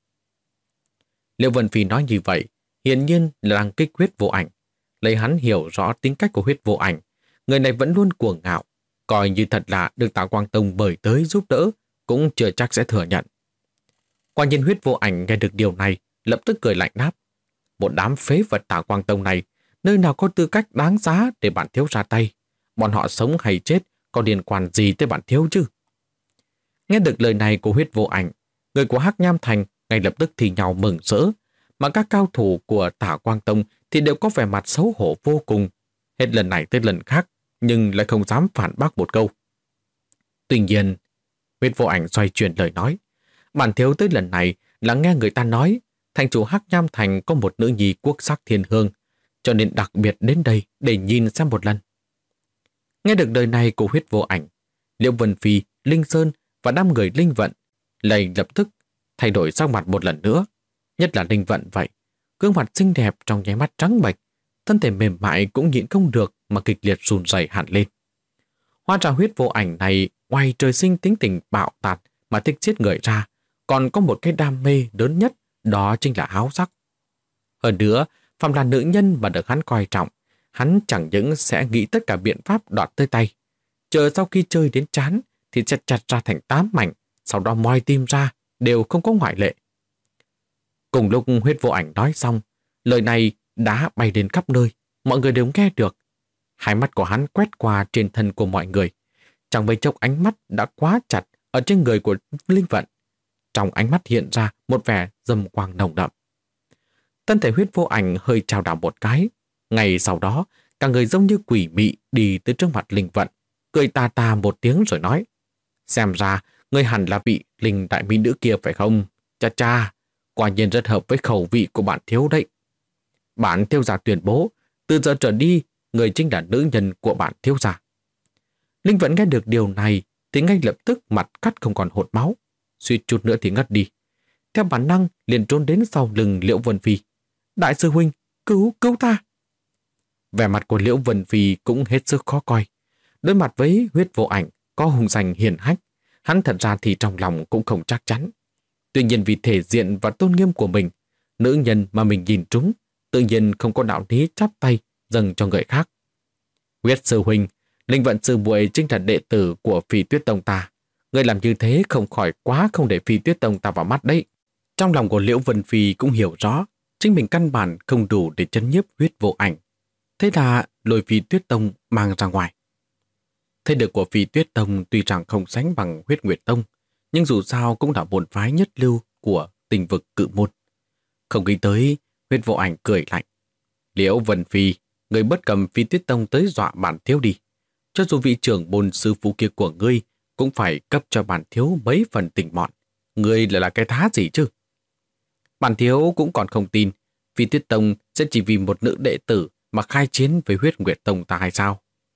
[SPEAKER 1] Liễu Vân Phi nói như vậy, hiển nhiên là đang kích Huyết Vô Ảnh. Lấy hắn hiểu rõ tính cách của Huyết Vô Ảnh, người này vẫn luôn cuồng ngạo, coi như thật là được Tà Quang Tông mời tới giúp đỡ, cũng chưa chắc sẽ thừa nhận. Quả nhiên Huyết Vô Ảnh nghe được điều này, lập tức cười lạnh đáp. Một đám phế vật Tà Quang Tông này, nơi nào có tư cách đáng giá để bản thiếu ra tay? Bọn họ sống hay chết có liên quan gì tới bản thiếu chứ? Nghe được lời này của Huyết Vô Ảnh, người của Hắc Nham Thành ngay lập tức thì nhau mừng rỡ, mà các cao thủ của Tả Quang Tông thì đều có vẻ mặt xấu hổ vô cùng, hết lần này tới lần khác, nhưng lại không dám phản bác một câu. Tuy nhiên, Huyết Vô Ảnh xoay chuyển lời nói, bản thiếu tới lần này là nghe người ta nói thành chủ Hắc Nham Thành có một nữ nhi quốc sắc thiên hương, cho nên đặc biệt đến đây để nhìn xem một lần. Nghe được lời này của Huyết Vô Ảnh, Liễu Vân Phi, Linh Sơn và đám người Linh Vận lại lập tức thay đổi sắc mặt một lần nữa. Nhất là Linh Vận vậy, gương mặt xinh đẹp trong nháy mắt trắng bệch, thân thể mềm mại cũng nhịn không được mà kịch liệt run rẩy hẳn lên. Hóa ra Huyết Vô Ảnh này ngoài trời sinh tính tình bạo tạt mà thích giết người ra, còn có một cái đam mê lớn nhất, đó chính là háo sắc. Hơn nữa, phàm là nữ nhân mà được hắn coi trọng, hắn chẳng những sẽ nghĩ tất cả biện pháp đoạt tới tay. Chờ sau khi chơi đến chán thì sẽ chặt ra thành 8 mảnh, sau đó moi tim ra, đều không có ngoại lệ. Cùng lúc Huyết Vô Ảnh nói xong, lời này đã bay đến khắp nơi, mọi người đều nghe được. Hai mắt của hắn quét qua trên thân của mọi người. Chẳng mấy chốc ánh mắt đã quá chặt ở trên người của Linh Vận. Trong ánh mắt hiện ra một vẻ dâm quang nồng đậm. Thân thể Huyết Vô Ảnh hơi chao đảo một cái. Ngày sau đó, cả người giống như quỷ mị đi tới trước mặt Linh Vận, cười ta ta một tiếng rồi nói. Xem ra, ngươi hẳn là vị Linh đại mỹ nữ kia phải không? Cha cha, quả nhiên rất hợp với khẩu vị của bạn thiếu đấy. Bạn thiếu gia tuyên bố, từ giờ trở đi, người chính là nữ nhân của bạn thiếu gia. Linh Vận nghe được điều này thì ngay lập tức mặt cắt không còn hột máu, suýt chút nữa thì ngất đi. Theo bản năng liền trốn đến sau lưng Liễu Vân Phi. Đại sư huynh, cứu ta! Vẻ mặt của Liễu Vân Phi cũng hết sức khó coi. Đối mặt với Huyết Vô Ảnh có hùng danh hiển hách, hắn thật ra thì trong lòng cũng không chắc chắn. Tuy nhiên vì thể diện và tôn nghiêm của mình, nữ nhân mà mình nhìn trúng, tự nhiên không có đạo lý chắp tay dâng cho người khác. Huyết sư huynh, Linh Vận sư muội chính là đệ tử của Phi Tuyết Tông ta. Người làm như thế không khỏi quá không để Phi Tuyết Tông ta vào mắt đấy. Trong lòng của Liễu Vân Phi cũng hiểu rõ, chính mình căn bản không đủ để chấn nhiếp Huyết Vô Ảnh. Thế là lôi Phi Tuyết Tông mang ra ngoài. Thế lực của Phi Tuyết Tông tuy rằng không sánh bằng Huyết Nguyệt Tông, nhưng dù sao cũng là môn phái nhất lưu của Tình Vực Cự Môn. Không nghĩ tới, Huyết Vô Ảnh cười lạnh. Liễu Vân Phi, người bất cầm Phi Tuyết Tông tới dọa bản thiếu đi. Cho dù vị trưởng môn sư phụ kia của ngươi cũng phải cấp cho bản thiếu mấy phần tình mọn. Ngươi lại là cái thá gì chứ? Bản thiếu cũng còn không tin Phi Tuyết Tông sẽ chỉ vì một nữ đệ tử mà khai chiến với Huyết Nguyệt Tông ta hay sao?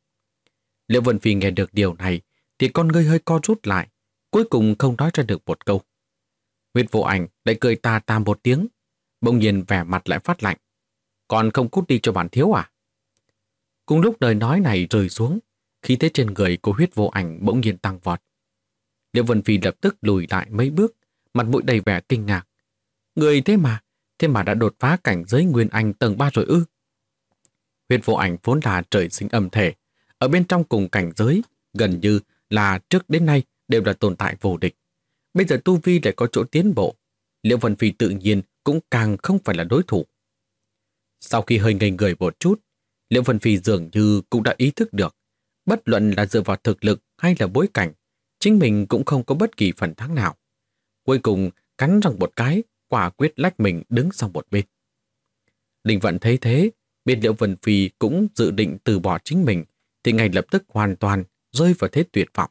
[SPEAKER 1] Liễu Vân Phi nghe được điều này thì con ngươi hơi co rút lại, cuối cùng không nói ra được một câu. Huyết Vô Ảnh lại cười ta ta một tiếng, bỗng nhiên vẻ mặt lại phát lạnh. Còn không cút đi cho bản thiếu à? Cùng lúc lời nói này rơi xuống, khí thế trên người của Huyết Vô Ảnh bỗng nhiên tăng vọt. Liễu Vân Phi lập tức lùi lại mấy bước, mặt mũi đầy vẻ kinh ngạc. Người thế mà đã đột phá cảnh giới Nguyên Anh tầng 3 rồi ư? Huyết Vô Ảnh vốn là trời sinh âm thể, ở bên trong cùng cảnh giới, gần như là trước đến nay đều là tồn tại vô địch. Bây giờ tu vi lại có chỗ tiến bộ, Liễu Vân Phi tự nhiên cũng càng không phải là đối thủ. Sau khi hơi ngây người một chút, Liễu Vân Phi dường như cũng đã ý thức được, bất luận là dựa vào thực lực hay là bối cảnh, chính mình cũng không có bất kỳ phần thắng nào. Cuối cùng, cắn răng một cái, quả quyết lách mình đứng sang một bên. Linh Vận thấy thế, biết Liễu Vân Phi cũng dự định từ bỏ chính mình, thì ngay lập tức hoàn toàn rơi vào thế tuyệt vọng.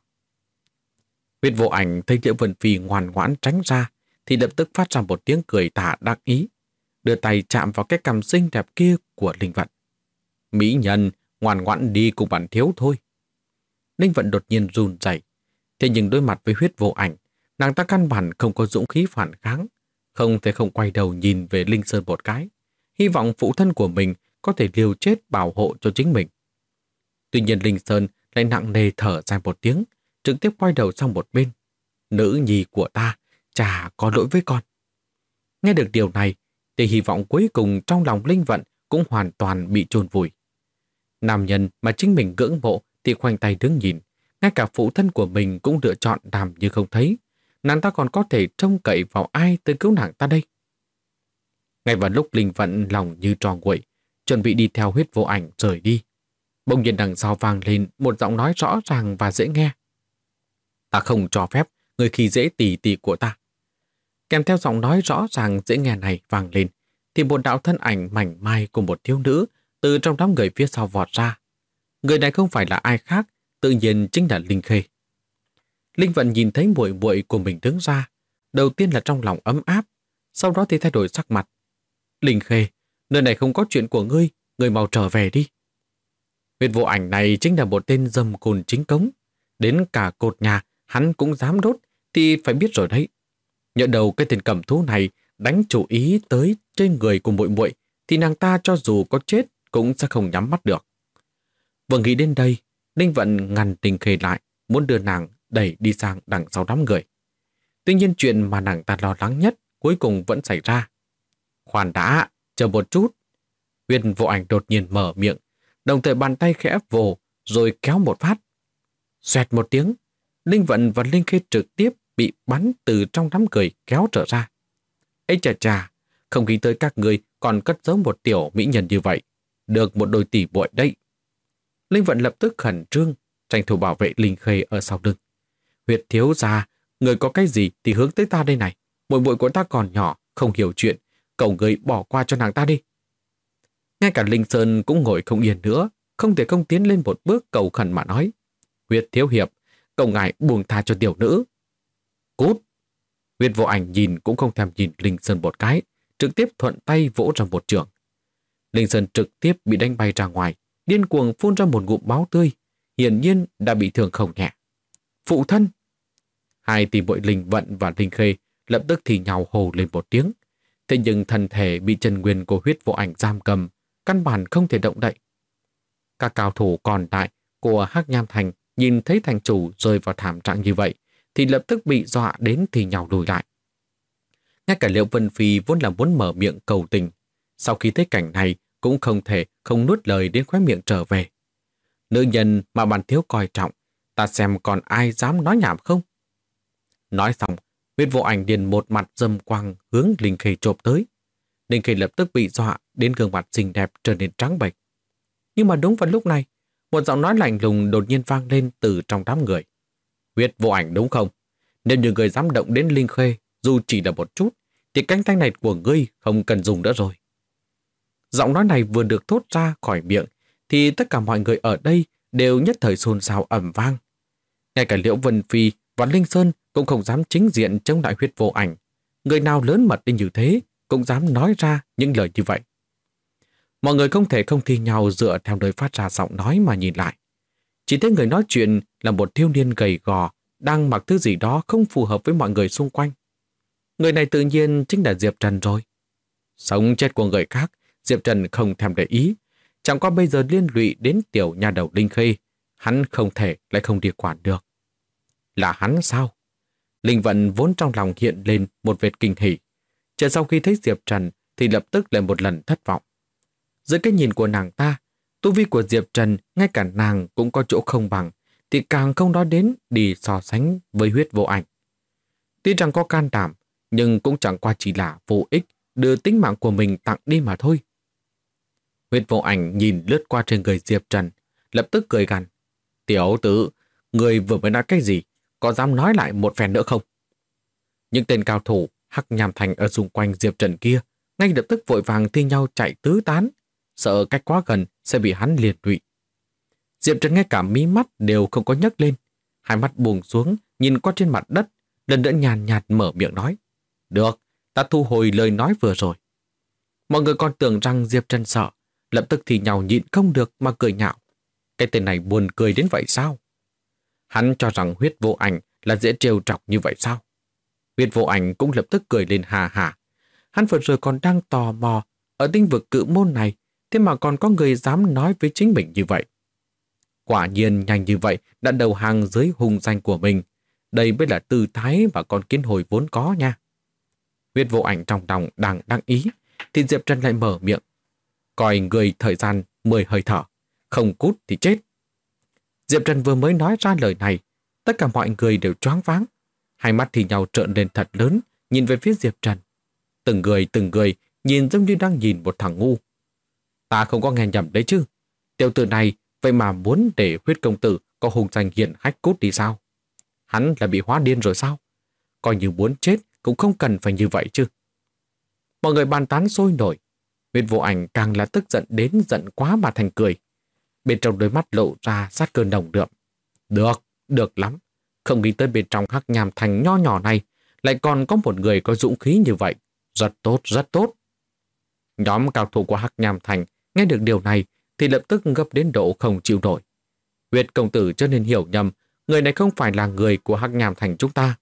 [SPEAKER 1] Huyết Vô Ảnh thấy Liễu Vân Phi ngoan ngoãn tránh ra, thì lập tức phát ra một tiếng cười tà đắc ý, đưa tay chạm vào cái cằm xinh đẹp kia của Linh Vận. Mỹ nhân, ngoan ngoãn đi cùng bản thiếu thôi. Linh Vận đột nhiên run rẩy, thế nhưng đối mặt với Huyết Vô Ảnh, nàng ta căn bản không có dũng khí phản kháng, không thể không quay đầu nhìn về Linh Sơn một cái, hy vọng phụ thân của mình có thể liều chết bảo hộ cho chính mình. Tuy nhiên Linh Sơn lại nặng nề thở dài một tiếng, trực tiếp quay đầu sang một bên. Nữ nhi của ta, chả có lỗi với con. Nghe được điều này, thì hy vọng cuối cùng trong lòng Linh Vận cũng hoàn toàn bị chôn vùi. Nam nhân mà chính mình ngưỡng mộ thì khoanh tay đứng nhìn, ngay cả phụ thân của mình cũng lựa chọn làm như không thấy. Nàng ta còn có thể trông cậy vào ai tới cứu nàng ta đây? Ngay vào lúc Linh Vận lòng như trò nguội, chuẩn bị đi theo Huyết Vô Ảnh rời đi, bỗng nhiên đằng sau vang lên một giọng nói rõ ràng và dễ nghe. Ta không cho phép người khi dễ tỷ tỷ của ta. Kèm theo giọng nói rõ ràng dễ nghe này vang lên, thì một đạo thân ảnh mảnh mai của một thiếu nữ từ trong đám người phía sau vọt ra. Người này không phải là ai khác, tự nhiên chính là Linh Khê. Linh Vận nhìn thấy muội muội của mình đứng ra, đầu tiên là trong lòng ấm áp, sau đó thì thay đổi sắc mặt. Linh Khê, nơi này không có chuyện của ngươi, ngươi mau trở về đi. Huyết Vô Ảnh này chính là một tên dâm côn chính cống, đến cả cột nhà hắn cũng dám đốt thì phải biết rồi đấy. Nhỡ đầu cái tên cầm thú này đánh chủ ý tới trên người của muội muội, thì nàng ta cho dù có chết cũng sẽ không nhắm mắt được. Vừa nghĩ đến đây, Linh Vận ngăn Linh Khê lại, muốn đưa nàng đẩy đi sang đằng sau đám người. Tuy nhiên chuyện mà nàng ta lo lắng nhất cuối cùng vẫn xảy ra. Khoan đã, chờ một chút. Huyết Vô Ảnh đột nhiên mở miệng, đồng thời bàn tay khẽ vồ rồi kéo một phát. Xoẹt một tiếng, Linh Vận và Linh Khê trực tiếp bị bắn từ trong đám người kéo trở ra. Ê chà chà, không nghĩ tới các người còn cất giấu một tiểu mỹ nhân như vậy. Được một đôi tỷ muội đấy. Linh Vận lập tức khẩn trương, tranh thủ bảo vệ Linh Khê ở sau lưng. Huyết thiếu gia, người có cái gì thì hướng tới ta đây này. Muội muội của ta còn nhỏ, không hiểu chuyện. Cầu người bỏ qua cho nàng ta đi. Ngay cả Linh Sơn cũng ngồi không yên nữa, không thể không tiến lên một bước cầu khẩn mà nói. Huyết thiếu hiệp, cầu ngài buông tha cho tiểu nữ. Cút! Huyết Vô Ảnh nhìn cũng không thèm nhìn Linh Sơn một cái, trực tiếp thuận tay vỗ ra một trường. Linh Sơn trực tiếp bị đánh bay ra ngoài, điên cuồng phun ra một ngụm máu tươi, hiển nhiên đã bị thương không nhẹ. Phụ thân! Hai tỷ muội Linh Vận và Linh Khê lập tức thì nhào hồ lên một tiếng. Thế nhưng thân thể bị chân nguyên của Huyết Vô Ảnh giam cầm, căn bản không thể động đậy. Các cao thủ còn lại của Hắc Nham Thành nhìn thấy thành chủ rơi vào thảm trạng như vậy, thì lập tức bị dọa đến thì nhào lùi lại. Ngay cả Liễu Vân Phi vốn là muốn mở miệng cầu tình, sau khi thấy cảnh này cũng không thể không nuốt lời đến khóe miệng trở về. Nữ nhân mà bản thiếu coi trọng, ta xem còn ai dám nói nhảm không? Nói xong, Huyết Vô Ảnh điền một mặt dâm quang hướng Linh Khê chộp tới. Linh Khê lập tức bị dọa đến gương mặt xinh đẹp trở nên trắng bệch. Nhưng mà đúng vào lúc này, một giọng nói lạnh lùng đột nhiên vang lên từ trong đám người. Huyết Vô Ảnh đúng không? Nếu như người dám động đến Linh Khê, dù chỉ là một chút, thì cánh tay này của ngươi không cần dùng nữa rồi. Giọng nói này vừa được thốt ra khỏi miệng, thì tất cả mọi người ở đây đều nhất thời xôn xao ầm vang. Ngay cả Liễu Vân Phi và Linh Sơn cũng không dám chính diện chống lại Huyết Vô Ảnh. Người nào lớn mật đến như thế cũng dám nói ra những lời như vậy. Mọi người không thể không thi nhau dựa theo nơi phát ra giọng nói mà nhìn lại. Chỉ thấy người nói chuyện là một thiếu niên gầy gò, đang mặc thứ gì đó không phù hợp với mọi người xung quanh. Người này tự nhiên chính là Diệp Trần rồi. Sống chết của người khác, Diệp Trần không thèm để ý. Chẳng qua bây giờ liên lụy đến tiểu nha đầu Linh Khê, hắn không thể lại không đi quản được. Là hắn sao? Linh Vận vốn trong lòng hiện lên một vệt kinh hỉ. Chờ sau khi thấy Diệp Trần thì lập tức lại một lần thất vọng. Dưới cái nhìn của nàng ta, tu vi của Diệp Trần ngay cả nàng cũng có chỗ không bằng, thì càng không nói đến đi so sánh với Huyết Vô Ảnh. Tuy rằng có can đảm, nhưng cũng chẳng qua chỉ là vô ích đưa tính mạng của mình tặng đi mà thôi. Huyết Vô Ảnh nhìn lướt qua trên người Diệp Trần, lập tức cười gằn. Tiểu tử, người vừa mới nói cái gì? Có dám nói lại một phen nữa không? Những tên cao thủ Hắc Nham Thành ở xung quanh Diệp Trần kia ngay lập tức vội vàng thi nhau chạy tứ tán, sợ cách quá gần sẽ bị hắn liệt lụy. Diệp Trần ngay cả mí mắt đều không có nhấc lên, hai mắt buông xuống nhìn qua trên mặt đất, lần nữa nhàn nhạt mở miệng nói. Được, ta thu hồi lời nói vừa rồi. Mọi người còn tưởng rằng Diệp Trần sợ, lập tức thì nhau nhịn không được mà cười nhạo. Cái tên này buồn cười đến vậy sao? Hắn cho rằng Huyết Vô Ảnh là dễ trêu chọc như vậy sao? Huyết Vô Ảnh cũng lập tức cười lên hà hà. Hắn vừa rồi còn đang tò mò ở tinh vực cự môn này, thế mà còn có người dám nói với chính mình như vậy. Quả nhiên nhanh như vậy đã đầu hàng dưới hung danh của mình. Đây mới là tư thái mà con kiến hồi vốn có nha. Huyết Vô Ảnh trong lòng đang đắc ý, thì Diệp Trần lại mở miệng. Coi người thời gian 10 hơi thở, không cút thì chết. Diệp Trần vừa mới nói ra lời này, tất cả mọi người đều choáng váng. Hai mắt thì nhau trợn lên thật lớn, nhìn về phía Diệp Trần. Từng người nhìn giống như đang nhìn một thằng ngu. Ta không có nghe nhầm đấy chứ. Tiểu tử này vậy mà muốn để Huyết công tử có hùng danh hiện hách cút đi sao? Hắn là bị hóa điên rồi sao? Coi như muốn chết cũng không cần phải như vậy chứ. Mọi người bàn tán sôi nổi. Huyết Vô Ảnh càng là tức giận đến giận quá mà thành cười. Bên trong đôi mắt lộ ra sát cơ nồng đượm. Được lắm. Không nghĩ tới bên trong Hắc Nham Thành nho nhỏ này lại còn có một người có dũng khí như vậy. Rất tốt, rất tốt. Nhóm cao thủ của Hắc Nham Thành nghe được điều này thì lập tức gấp đến độ không chịu nổi. Huyết công tử cho nên hiểu nhầm, người này không phải là người của Hắc Nham Thành chúng ta.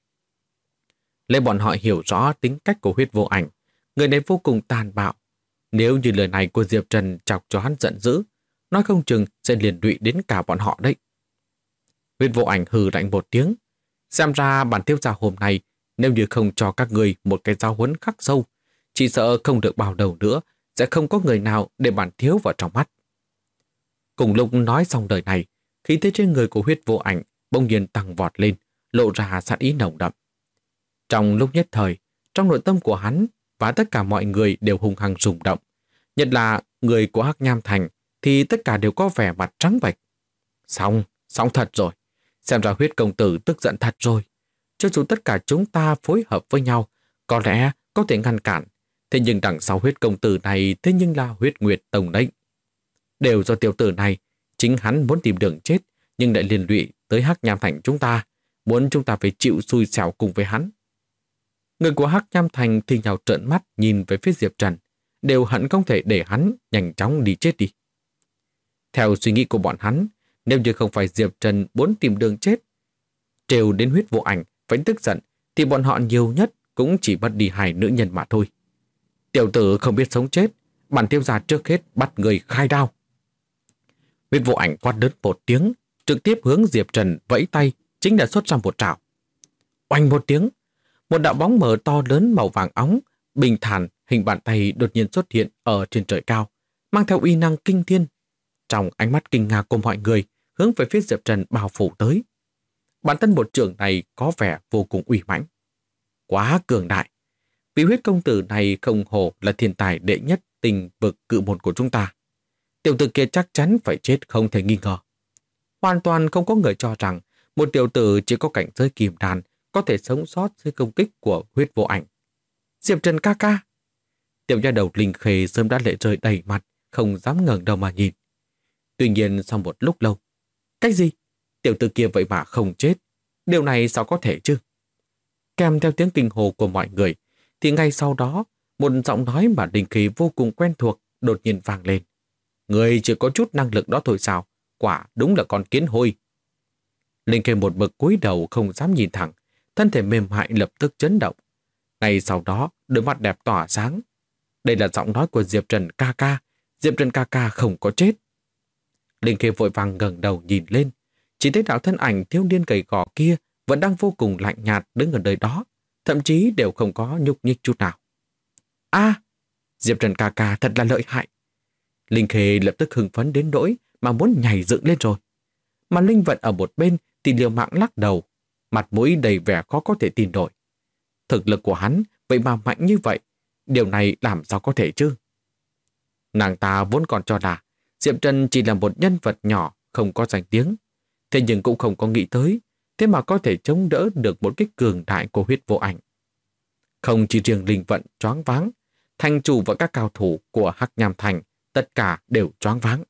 [SPEAKER 1] Lấy bọn họ hiểu rõ tính cách của Huyết Vô Ảnh, người này vô cùng tàn bạo. Nếu như lời này của Diệp Trần chọc cho hắn giận dữ, nói không chừng sẽ liên lụy đến cả bọn họ đấy. Huyết Vô Ảnh hừ lạnh một tiếng. Xem ra bản thiếu gia hôm nay, nếu như không cho các người một cái giáo huấn khắc sâu, chỉ sợ không được bao đầu nữa, sẽ không có người nào để bản thiếu vào trong mắt. Cùng lúc nói xong lời này, khí thế trên người của Huyết Vô Ảnh bỗng nhiên tăng vọt lên, lộ ra sát ý nồng đậm. Trong lúc nhất thời, trong nội tâm của hắn và tất cả mọi người đều hung hăng rung động. Nhất là người của Hắc Nham Thành thì tất cả đều có vẻ mặt trắng bệch. Xong thật rồi. Xem ra Huyết công tử tức giận thật rồi. Cho dù tất cả chúng ta phối hợp với nhau, có lẽ có thể ngăn cản. Thế nhưng đằng sau Huyết công tử này thế nhưng là Huyết Nguyệt Tông đấy. Đều do tiểu tử này, chính hắn muốn tìm đường chết, nhưng lại liên lụy tới Hắc Nham Thành chúng ta, muốn chúng ta phải chịu xui xẻo cùng với hắn. Người của Hắc Nham Thành thì nhào trợn mắt nhìn về phía Diệp Trần, đều hận không thể để hắn nhanh chóng đi chết đi. Theo suy nghĩ của bọn hắn, nếu như không phải Diệp Trần muốn tìm đường chết, trêu đến Huyết Vô Ảnh phải tức giận, thì bọn họ nhiều nhất cũng chỉ bắt đi 2 nữ nhân mà thôi. Tiểu tử không biết sống chết, bản thiếu gia trước hết bắt người khai đao. Huyết Vô Ảnh quát lớn một tiếng, trực tiếp hướng Diệp Trần vẫy tay, chính là xuất ra một trảo. Oanh một tiếng, một đạo bóng mờ to lớn màu vàng óng, bình thản hình bàn tay đột nhiên xuất hiện ở trên trời cao, mang theo uy năng kinh thiên. Trong ánh mắt kinh ngạc của mọi người, hướng về phía Diệp Trần bao phủ tới. Bản thân một trưởng này có vẻ vô cùng uy mãnh. Quá cường đại. Vị Huyết công tử này không hổ là thiên tài đệ nhất tình vực cự môn của chúng ta. Tiểu tử kia chắc chắn phải chết không thể nghi ngờ. Hoàn toàn không có người cho rằng một tiểu tử chỉ có cảnh giới kim đan có thể sống sót dưới công kích của Huyết Vô Ảnh. Diệp Trần ca ca. Tiểu nha đầu Linh Khê sớm đã lệ rơi đầy mặt, không dám ngẩng đầu mà nhìn. Tuy nhiên sau một lúc lâu, cái gì? Tiểu tử kia vậy mà không chết. Điều này sao có thể chứ? Kèm theo tiếng kinh hồ của mọi người, thì ngay sau đó, một giọng nói mà Linh Khê vô cùng quen thuộc đột nhiên vang lên. Người chỉ có chút năng lực đó thôi sao? Quả đúng là con kiến hôi. Linh Khê một bậc cúi đầu không dám nhìn thẳng, thân thể mềm mại lập tức chấn động. Ngay sau đó, đôi mắt đẹp tỏa sáng. Đây là giọng nói của Diệp Trần ca ca. Diệp Trần ca ca không có chết. Linh Khê vội vàng ngẩng đầu nhìn lên, chỉ thấy đạo thân ảnh thiếu niên gầy gò kia vẫn đang vô cùng lạnh nhạt đứng ở nơi đó, thậm chí đều không có nhúc nhích chút nào. Diệp Trần ca ca thật là lợi hại. Linh Khê lập tức hưng phấn đến nỗi mà muốn nhảy dựng lên rồi. Mà Linh Vận ở một bên thì liều mạng lắc đầu, mặt mũi đầy vẻ khó có thể tin nổi. Thực lực của hắn vậy mà mạnh như vậy. Điều này làm sao có thể chứ? Nàng ta vốn còn cho là Diệp Trần chỉ là một nhân vật nhỏ, không có danh tiếng. Thế nhưng cũng không có nghĩ tới, thế mà có thể chống đỡ được một cái cường đại của huyết vô ảnh. Không chỉ riêng Linh Vận choáng váng, thành chủ và các cao thủ của Hắc Nham Thành tất cả đều choáng váng.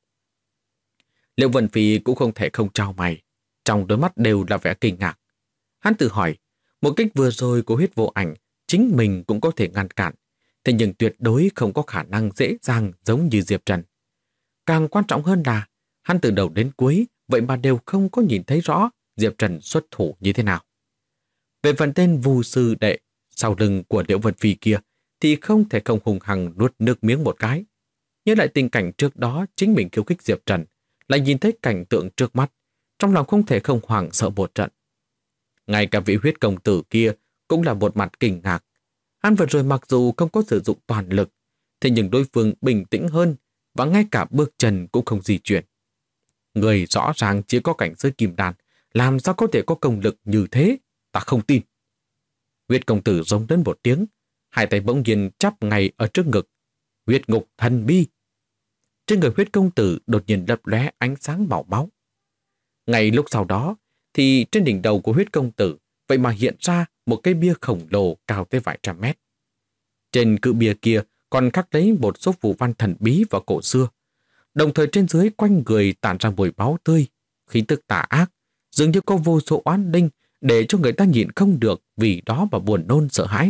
[SPEAKER 1] Liễu Vân Phi cũng không thể không chau mày, trong đôi mắt đều là vẻ kinh ngạc. Hắn tự hỏi, một kích vừa rồi của huyết vô ảnh chính mình cũng có thể ngăn cản, thế nhưng tuyệt đối không có khả năng dễ dàng giống như Diệp Trần. Càng quan trọng hơn là hắn từ đầu đến cuối vậy mà đều không có nhìn thấy rõ Diệp Trần xuất thủ như thế nào. Về phần tên Vu sư đệ sau lưng của Liễu Vân Phi kia thì không thể không hùng hằng nuốt nước miếng một cái. Nhớ lại tình cảnh trước đó chính mình khiêu khích Diệp Trần, lại nhìn thấy cảnh tượng trước mắt, trong lòng không thể không hoảng sợ một trận. Ngay cả vị huyết công tử kia cũng là một mặt kinh ngạc. Hắn vừa rồi mặc dù không có sử dụng toàn lực, thế nhưng đối phương bình tĩnh hơn và ngay cả bước chân cũng không di chuyển. Người rõ ràng chỉ có cảnh giới kim đan, làm sao có thể có công lực như thế? Ta không tin. Huyết công tử giống đến một tiếng, hai tay bỗng nhiên chắp ngay ở trước ngực. Huyết ngục thần bi. Trên người huyết công tử đột nhiên lập lóe ánh sáng màu máu. Ngay lúc sau đó, thì trên đỉnh đầu của huyết công tử vậy mà hiện ra một cái bia khổng lồ cao tới vài trăm mét. Trên cự bia kia còn khắc lấy một số phù văn thần bí và cổ xưa. Đồng thời trên dưới quanh người tản ra mùi máu tươi, khí tức tà ác, dường như có vô số oán linh để cho người ta nhịn không được vì đó mà buồn nôn sợ hãi.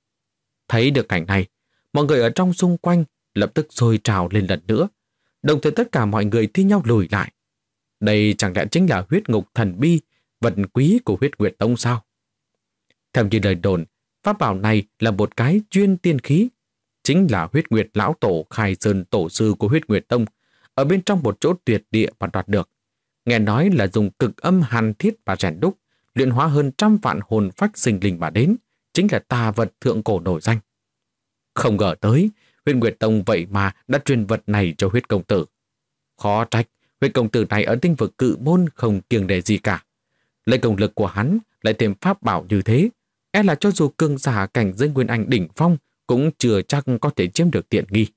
[SPEAKER 1] Thấy được cảnh này, mọi người ở trong xung quanh lập tức sôi trào lên lần nữa, đồng thời tất cả mọi người thi nhau lùi lại. Đây chẳng lẽ chính là huyết ngục thần bi, vật quý của huyết nguyệt tông sao? Theo như lời đồn, pháp bảo này là một cái chuyên tiên khí, chính là huyết nguyệt lão tổ Khai Sơn tổ sư của huyết nguyệt tông, ở bên trong một chỗ tuyệt địa mà đoạt được. Nghe nói là dùng cực âm hàn thiết và rèn đúc, luyện hóa hơn 100 vạn hồn phách sinh linh mà đến, chính là tà vật thượng cổ nổi danh. Không ngờ tới, huyết nguyệt tông vậy mà đã truyền vật này cho huyết công tử. Khó trách, huyết công tử này ở tinh vực Cự Môn không kiêng nể gì cả. Lấy công lực của hắn lại thêm pháp bảo như thế, e là cho dù cường giả cảnh giới Nguyên Anh đỉnh phong cũng chưa chắc có thể chiếm được tiện nghi.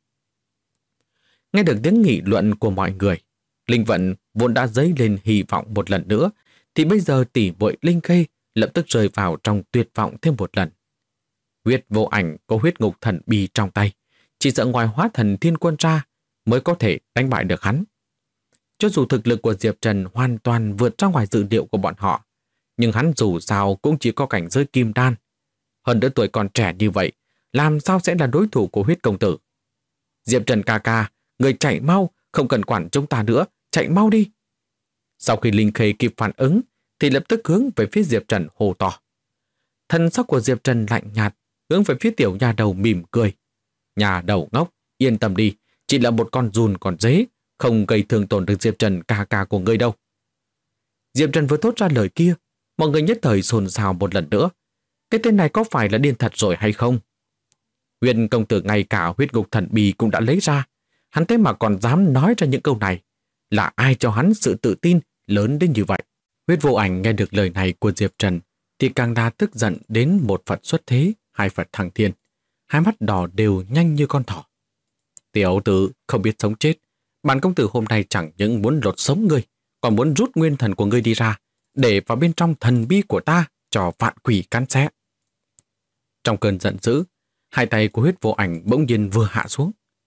[SPEAKER 1] Nghe được tiếng nghị luận của mọi người, Linh Vận vốn đã dấy lên hy vọng một lần nữa, thì bây giờ tỷ muội Linh Khê lập tức rơi vào trong tuyệt vọng thêm một lần. Huyết vô ảnh có huyết ngục thần bi trong tay, chỉ sợ ngoài hóa thần thiên quân ra mới có thể đánh bại được hắn. Cho dù thực lực của Diệp Trần hoàn toàn vượt ra ngoài dự liệu của bọn họ, nhưng hắn dù sao cũng chỉ có cảnh giới kim đan. Hơn nữa tuổi còn trẻ như vậy, làm sao sẽ là đối thủ của huyết công tử? Diệp Trần ca ca, người chạy mau, không cần quản chúng ta nữa, chạy mau đi. Sau khi Linh Khê kịp phản ứng, thì lập tức hướng về phía Diệp Trần hô to. Thân sắc của Diệp Trần lạnh nhạt, hướng về phía tiểu nhà đầu mỉm cười. Nhà đầu ngốc, yên tâm đi, chỉ là một con giun còn dế, không gây thương tổn được Diệp Trần ca ca của ngươi đâu. Diệp Trần vừa thốt ra lời kia, mọi người nhất thời xôn xao một lần nữa. Cái tên này có phải là điên thật rồi hay không? Huyền công tử ngay cả huyết ngục thần bì cũng đã lấy ra. Hắn thế mà còn dám nói ra những câu này. Là ai cho hắn sự tự tin lớn đến như vậy? Huyết vô ảnh nghe được lời này của Diệp Trần thì càng đa tức giận đến một Phật xuất thế, hai Phật thăng thiên. Hai mắt đỏ đều nhanh như con thỏ. Tiểu tử không biết sống chết. Bản công tử hôm nay chẳng những muốn lột sống ngươi, còn muốn rút nguyên thần của ngươi đi ra, để vào bên trong thần bi của ta cho vạn quỷ cắn xé. Trong cơn giận dữ, hai tay của huyết vô ảnh bỗng nhiên vừa hạ xuống.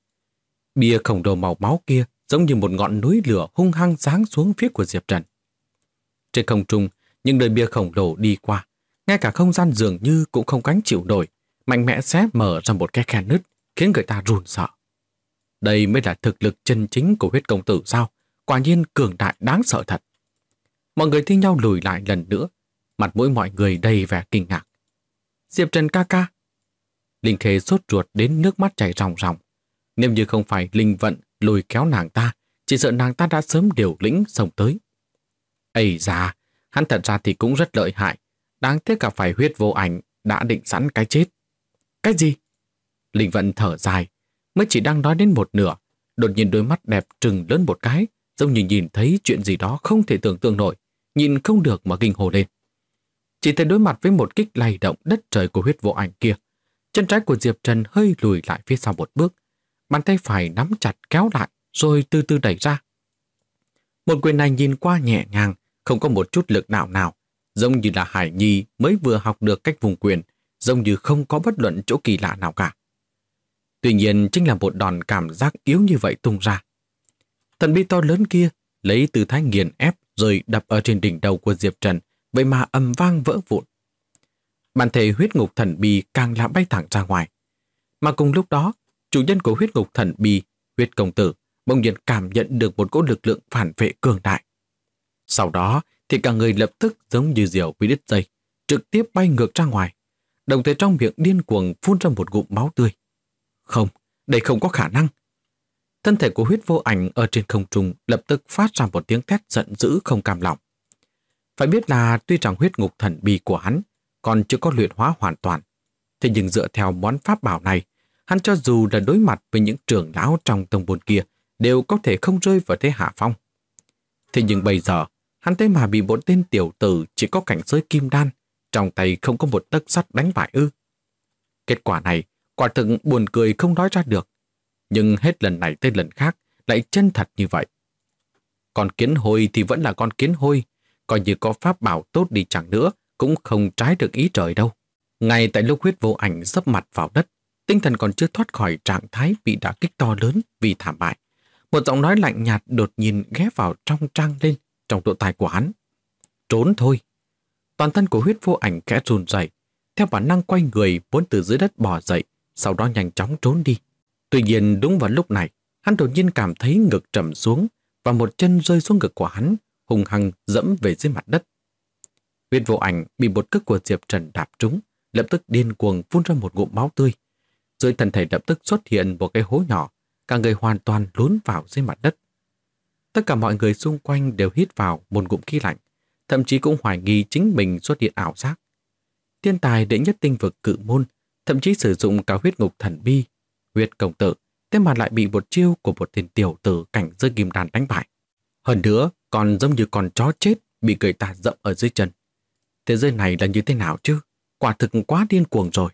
[SPEAKER 1] Bia khổng lồ màu máu kia giống như một ngọn núi lửa hung hăng giáng xuống phía của Diệp Trần. Trên không trung, những đời bia khổng lồ đi qua, ngay cả không gian dường như cũng không gánh chịu nổi, mạnh mẽ xé mở ra một cái khe nứt, khiến người ta run sợ. Đây mới là thực lực chân chính của huyết công tử sao? Quả nhiên cường đại đáng sợ thật. Mọi người thi nhau lùi lại lần nữa, mặt mũi mọi người đầy vẻ kinh ngạc. Diệp Trần ca ca. Linh Khê sốt ruột đến nước mắt chảy ròng ròng. Nếu như không phải Linh Vận lùi kéo nàng ta, chỉ sợ nàng ta đã sớm điều lĩnh xông tới. Ây da, hắn thật ra thì cũng rất lợi hại. Đáng tiếc cả phải huyết vô ảnh đã định sẵn cái chết. Cái gì? Linh Vận thở dài, mới chỉ đang nói đến một nửa, đột nhiên đôi mắt đẹp trừng lớn một cái, giống như nhìn thấy chuyện gì đó không thể tưởng tượng nổi, nhìn không được mà kinh hồ lên. Chỉ thấy đối mặt với một kích lay động đất trời của huyết vô ảnh kia, Chân trái của Diệp Trần hơi lùi lại phía sau một bước, bàn tay phải nắm chặt kéo lại rồi từ từ đẩy ra. Một quyền này nhìn qua nhẹ nhàng, không có một chút lực đạo nào, giống như là Hải Nhi mới vừa học được cách vùng quyền, giống như không có bất luận chỗ kỳ lạ nào cả. Tuy nhiên chính là một đòn cảm giác yếu như vậy tung ra. Thần bi to lớn kia lấy tư thái nghiền ép rồi đập ở trên đỉnh đầu của Diệp Trần, vậy mà ầm vang vỡ vụn. Bản thể huyết ngục thần bi càng làm bay thẳng ra ngoài. Mà cùng lúc đó, chủ nhân của huyết ngục thần bi, huyết công tử, bỗng nhiên cảm nhận được một cỗ lực lượng phản vệ cường đại. Sau đó thì cả người lập tức giống như diều bị đứt dây, trực tiếp bay ngược ra ngoài, đồng thời trong miệng điên cuồng phun ra một ngụm máu tươi. Không, đây không có khả năng. Thân thể của huyết vô ảnh ở trên không trung lập tức phát ra một tiếng thét giận dữ không cam lòng. Phải biết là tuy rằng huyết ngục thần bi của hắn còn chưa có luyện hóa hoàn toàn, thế nhưng dựa theo món pháp bảo này, hắn cho dù là đối mặt với những trưởng lão trong tông môn kia đều có thể không rơi vào thế hạ phong. Thế nhưng bây giờ, hắn thế mà bị một tên tiểu tử chỉ có cảnh giới kim đan, trong tay không có một tấc sắt đánh bại ư. Kết quả này, quả thực buồn cười không nói ra được. Nhưng hết lần này tới lần khác lại chân thật như vậy. Con kiến hôi thì vẫn là con kiến hôi, coi như có pháp bảo tốt đi chẳng nữa, cũng không trái được ý trời đâu. Ngay tại lúc huyết vô ảnh sấp mặt vào đất, tinh thần còn chưa thoát khỏi trạng thái bị đả kích to lớn vì thảm bại. Một giọng nói lạnh nhạt đột nhiên ghé vào trong trang lên trong độ tai của hắn. Trốn thôi. Toàn thân của huyết vô ảnh khẽ run rẩy, theo bản năng quay người muốn từ dưới đất bò dậy, sau đó nhanh chóng trốn đi. Tuy nhiên đúng vào lúc này, hắn đột nhiên cảm thấy ngực trầm xuống và một chân rơi xuống ngực của hắn, hùng hăng dẫm về dưới mặt đất. Huyết vô ảnh bị một cước của Diệp Trần đạp trúng, lập tức điên cuồng phun ra một ngụm máu tươi. Dưới thân thể lập tức xuất hiện một cái hố nhỏ, cả người hoàn toàn lún vào dưới mặt đất. Tất cả mọi người xung quanh đều hít vào một ngụm khí lạnh, thậm chí cũng hoài nghi chính mình xuất hiện ảo giác. Thiên tài đệ nhất tinh vực Cự Môn, thậm chí sử dụng cả huyết ngục thần bi, huyết công tử, thế mà lại bị một chiêu của một tên tiểu tử cảnh giới kim đan đánh bại. Hơn nữa, còn giống như con chó chết bị người ta dẫm ở dưới chân. Thế giới này là như thế nào chứ? Quả thực quá điên cuồng rồi.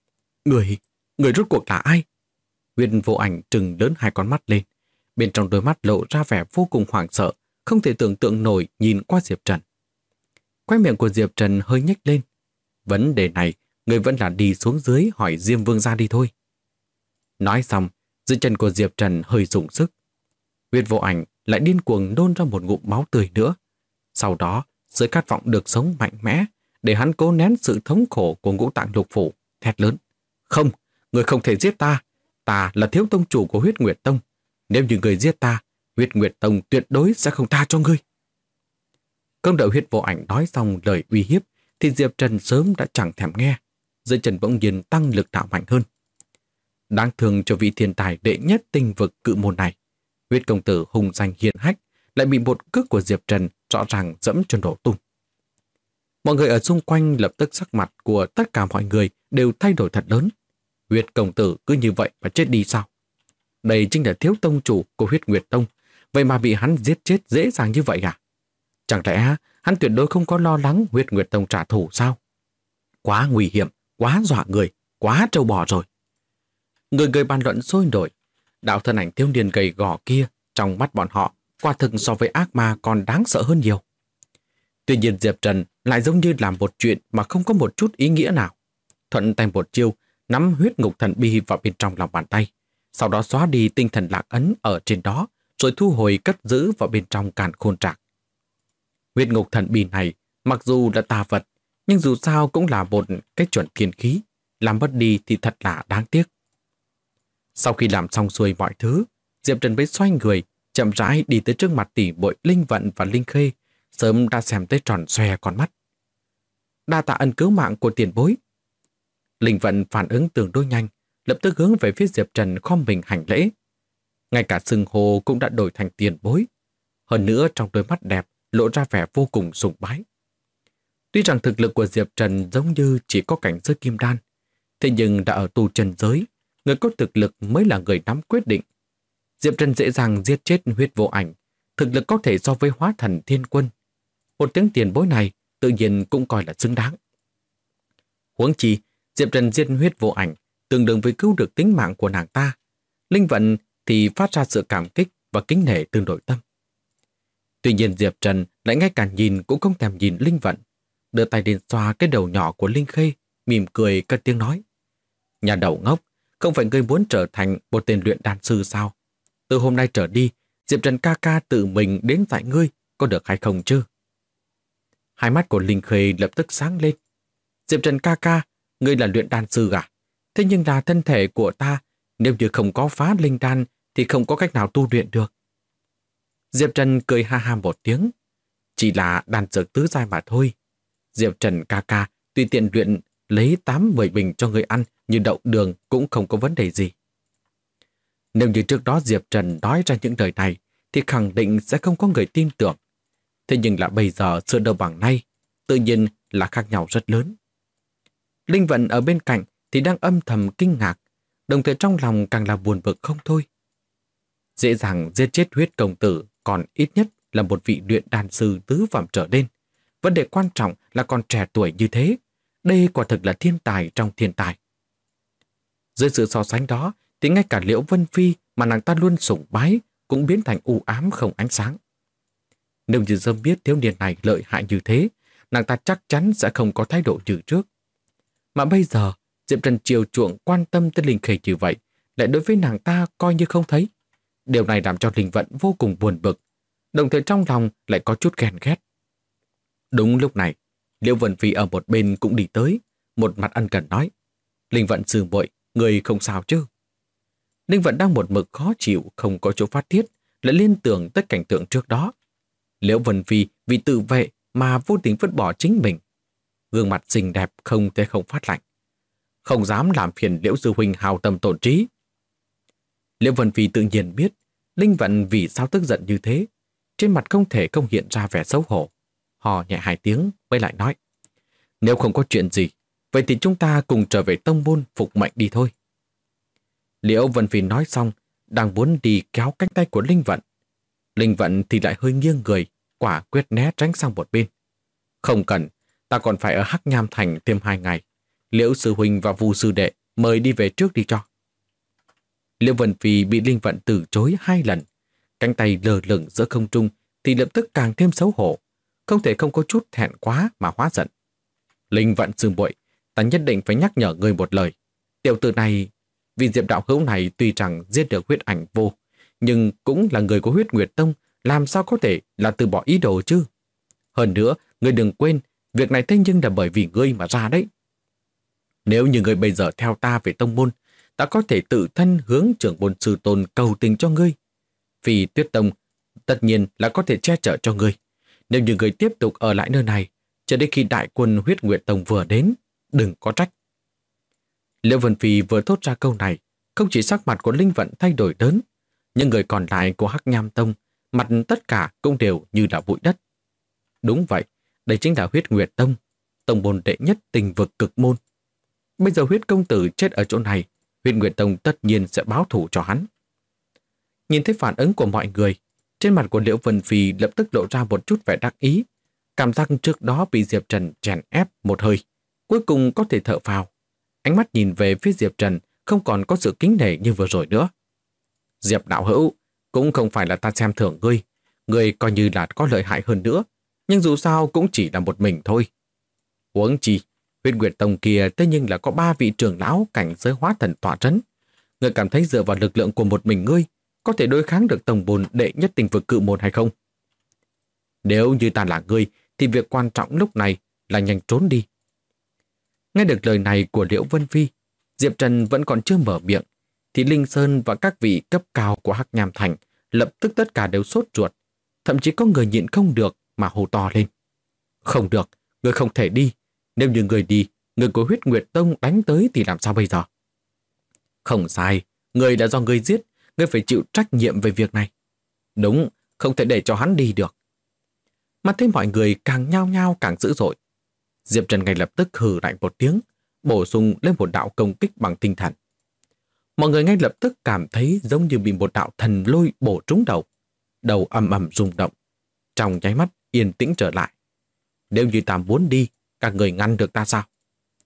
[SPEAKER 1] Người rốt cuộc là ai? Huyết vô ảnh trừng lớn hai con mắt lên. Bên trong đôi mắt lộ ra vẻ vô cùng hoảng sợ, không thể tưởng tượng nổi nhìn qua Diệp Trần. Quay miệng của Diệp Trần hơi nhếch lên. Vấn đề này, người vẫn là đi xuống dưới hỏi Diêm Vương ra đi thôi. Nói xong, dưới chân của Diệp Trần hơi dùng sức. Huyết vô ảnh lại điên cuồng nôn ra một ngụm máu tươi nữa. Sau đó, dưới khát vọng được sống mạnh mẽ, để hắn cố nén sự thống khổ của ngũ tạng lục phủ, thét lớn. Không, người không thể giết ta. Ta là thiếu tông chủ của Huyết Nguyệt Tông. Nếu như người giết ta, Huyết Nguyệt Tông tuyệt đối sẽ không tha cho ngươi. Không đợi huyết vô ảnh nói xong lời uy hiếp, thì Diệp Trần sớm đã chẳng thèm nghe. Dưới chân bỗng nhiên tăng lực đạo mạnh hơn. Đáng thương cho vị thiên tài đệ nhất tinh vực Cự Môn này. Huyết công tử hùng danh hiển hách lại bị một cước của Diệp Trần rõ ràng dẫm cho nổ tung. Mọi người ở xung quanh lập tức sắc mặt của tất cả mọi người đều thay đổi thật lớn. Huyết công tử cứ như vậy mà chết đi sao? Đây chính là thiếu tông chủ của Huyết Nguyệt Tông, vậy mà bị hắn giết chết dễ dàng như vậy à? Chẳng lẽ hắn tuyệt đối không có lo lắng Huyết Nguyệt Tông trả thù sao? Quá nguy hiểm, quá dọa người, quá trâu bò rồi. Người bàn luận sôi nổi. Đạo thân ảnh thiếu niên gầy gò kia trong mắt bọn họ quả thực so với ác ma còn đáng sợ hơn nhiều. Tuy nhiên Diệp Trần lại giống như làm một chuyện mà không có một chút ý nghĩa nào. Thuận tay một chiêu, nắm huyết ngục thần bi vào bên trong lòng bàn tay, sau đó xóa đi tinh thần lạc ấn ở trên đó, rồi thu hồi cất giữ vào bên trong càn khôn trạc. Huyết ngục thần bi này mặc dù là tà vật, nhưng dù sao cũng là một cái chuẩn kiền khí, làm mất đi thì thật là đáng tiếc. Sau khi làm xong xuôi mọi thứ, Diệp Trần mới xoay người, chậm rãi đi tới trước mặt tỷ muội Linh Vận và Linh Khê, sớm đã xem tới tròn xoe con mắt. Đa tạ ân cứu mạng của tiền bối. Linh Vận phản ứng tương đối nhanh, lập tức hướng về phía Diệp Trần khom mình hành lễ. Ngay cả xưng hô cũng đã đổi thành tiền bối. Hơn nữa trong đôi mắt đẹp lộ ra vẻ vô cùng sùng bái. Tuy rằng thực lực của Diệp Trần giống như chỉ có cảnh giới kim đan, thế nhưng đã ở tu chân giới, người có thực lực mới là người nắm quyết định. Diệp Trần dễ dàng giết chết huyết vô ảnh, thực lực có thể so với hóa thần thiên quân. Một tiếng tiền bối này tự nhiên cũng coi là xứng đáng. Huống chi, Diệp Trần giết huyết vô ảnh tương đương với cứu được tính mạng của nàng ta. Linh Vận thì phát ra sự cảm kích và kính nể từ nội tâm. Tuy nhiên Diệp Trần lại ngay cả nhìn cũng không thèm nhìn Linh Vận, đưa tay lên xoa cái đầu nhỏ của Linh Khê, mỉm cười cất tiếng nói: Nhà đầu ngốc, không phải ngươi muốn trở thành một tên luyện đan sư sao? Từ hôm nay trở đi, Diệp Trần ca ca tự mình đến dạy ngươi, có được hay không chứ? Hai mắt của Linh Khê lập tức sáng lên. Diệp Trần ca ca, ngươi là luyện đan sư à? Thế nhưng là thân thể của ta, nếu như không có phá linh đan thì không có cách nào tu luyện được. Diệp Trần cười ha ha một tiếng. Chỉ là đan dược tứ giai mà thôi. Diệp Trần ca ca tùy tiện luyện lấy 8-10 bình cho người ăn như đậu đường cũng không có vấn đề gì. Nếu như trước đó Diệp Trần nói ra những lời này thì khẳng định sẽ không có người tin tưởng. Thế nhưng là bây giờ sự đâu bằng nay, tự nhiên là khác nhau rất lớn. Linh Vận ở bên cạnh thì đang âm thầm kinh ngạc, đồng thời trong lòng càng là buồn bực không thôi. Dễ dàng giết chết Huyết công tử còn ít nhất là một vị luyện đan sư tứ phẩm trở lên. Vấn đề quan trọng là còn trẻ tuổi như thế. Đây quả thực là thiên tài trong thiên tài. Dưới sự so sánh đó thì ngay cả Liễu Vân Phi mà nàng ta luôn sủng bái cũng biến thành u ám không ánh sáng. Nếu như sớm biết thiếu niên này lợi hại như thế, nàng ta chắc chắn sẽ không có thái độ như trước. Mà bây giờ, Diệp Trần chiều chuộng quan tâm tới Linh Khê như vậy, lại đối với nàng ta coi như không thấy. Điều này làm cho Linh Vận vô cùng buồn bực, đồng thời trong lòng lại có chút ghen ghét. Đúng lúc này, Liễu Vân Phi ở một bên cũng đi tới, một mặt ân cần nói: Linh Vận sư muội, người không sao chứ? Linh Vận đang một mực khó chịu, không có chỗ phát tiết, lại liên tưởng tới cảnh tượng trước đó. Liễu Vân Phi vì tự vệ mà vô tình vứt bỏ chính mình. Gương mặt xinh đẹp không thể không phát lạnh. Không dám làm phiền Liễu sư huynh hào tâm tổn trí. Liễu Vân Phi tự nhiên biết Linh Vận vì sao tức giận như thế. Trên mặt không thể không hiện ra vẻ xấu hổ. Hò nhẹ 2 tiếng mới lại nói: Nếu không có chuyện gì, vậy thì chúng ta cùng trở về tông môn phục mệnh đi thôi. Liễu Vân Phi nói xong, đang muốn đi kéo cánh tay của Linh Vận. Linh Vận thì lại hơi nghiêng người, quả quyết né tránh sang một bên. Không cần, ta còn phải ở Hắc Nham Thành thêm 2 ngày. Liễu sư huynh và Vu sư đệ mời đi về trước đi cho. Liễu Vân Phi bị Linh Vận từ chối 2 lần. Cánh tay lơ lửng giữa không trung thì lập tức càng thêm xấu hổ. Không thể không có chút thẹn quá mà hóa giận. Linh Vận sư muội, ta nhất định phải nhắc nhở ngươi một lời. Tiểu tử này, vì Diệp đạo hữu này tuy rằng giết được Huyết Ảnh Vô, nhưng cũng là người của Huyết Nguyệt Tông, làm sao có thể là từ bỏ ý đồ chứ? Hơn nữa, ngươi đừng quên, việc này thế nhưng là bởi vì ngươi mà ra đấy. Nếu như ngươi bây giờ theo ta về tông môn, ta có thể tự thân hướng trưởng môn sư tôn cầu tình cho ngươi. Vì Tuyết Tông tất nhiên là có thể che chở cho ngươi. Nếu như ngươi tiếp tục ở lại nơi này, cho đến khi đại quân Huyết Nguyệt Tông vừa đến, đừng có trách. Liễu Vân Phi vừa thốt ra câu này, không chỉ sắc mặt của Linh Vận thay đổi lớn, nhưng người còn lại của Hắc Nham Tông, mặt tất cả cũng đều như là bụi đất. Đúng vậy, đây chính là Huyết Nguyệt Tông, tông môn đệ nhất tình vực cực môn. Bây giờ Huyết công tử chết ở chỗ này, Huyết Nguyệt Tông tất nhiên sẽ báo thù cho hắn. Nhìn thấy phản ứng của mọi người, trên mặt của Liễu Vân Phi lập tức lộ ra một chút vẻ đắc ý. Cảm giác trước đó bị Diệp Trần chèn ép một hơi, cuối cùng có thể thở phào. Ánh mắt nhìn về phía Diệp Trần không còn có sự kính nể như vừa rồi nữa. Diệp đạo hữu, cũng không phải là ta xem thường ngươi. Ngươi coi như là có lợi hại hơn nữa, nhưng dù sao cũng chỉ là một mình thôi. Huống chi, Huyết Nguyệt Tông kia thế nhưng là có 3 vị trưởng lão cảnh giới hóa thần tọa trấn. Ngươi cảm thấy dựa vào lực lượng của một mình ngươi có thể đối kháng được tông môn đệ nhất tình vực cự môn hay không? Nếu như ta là ngươi thì việc quan trọng lúc này là nhanh trốn đi. Nghe được lời này của Liễu Vân Phi, Diệp Trần vẫn còn chưa mở miệng, thì Linh Sơn và các vị cấp cao của Hắc Nham Thành lập tức tất cả đều sốt ruột, thậm chí có người nhịn không được mà hô to lên. Không được, người không thể đi. Nếu như người đi, người của Huyết Nguyệt Tông đánh tới thì làm sao bây giờ? Không sai, người đã do người giết, người phải chịu trách nhiệm về việc này. Đúng, không thể để cho hắn đi được. Mà thấy mọi người càng nhao nhao càng dữ dội. Diệp Trần ngay lập tức hừ lạnh một tiếng, bổ sung lên một đạo công kích bằng tinh thần. Mọi người ngay lập tức cảm thấy giống như bị một đạo thần lôi bổ trúng đầu. Đầu ầm ầm rung động. Trong nháy mắt yên tĩnh trở lại. Nếu như ta muốn đi, các người ngăn được ta sao?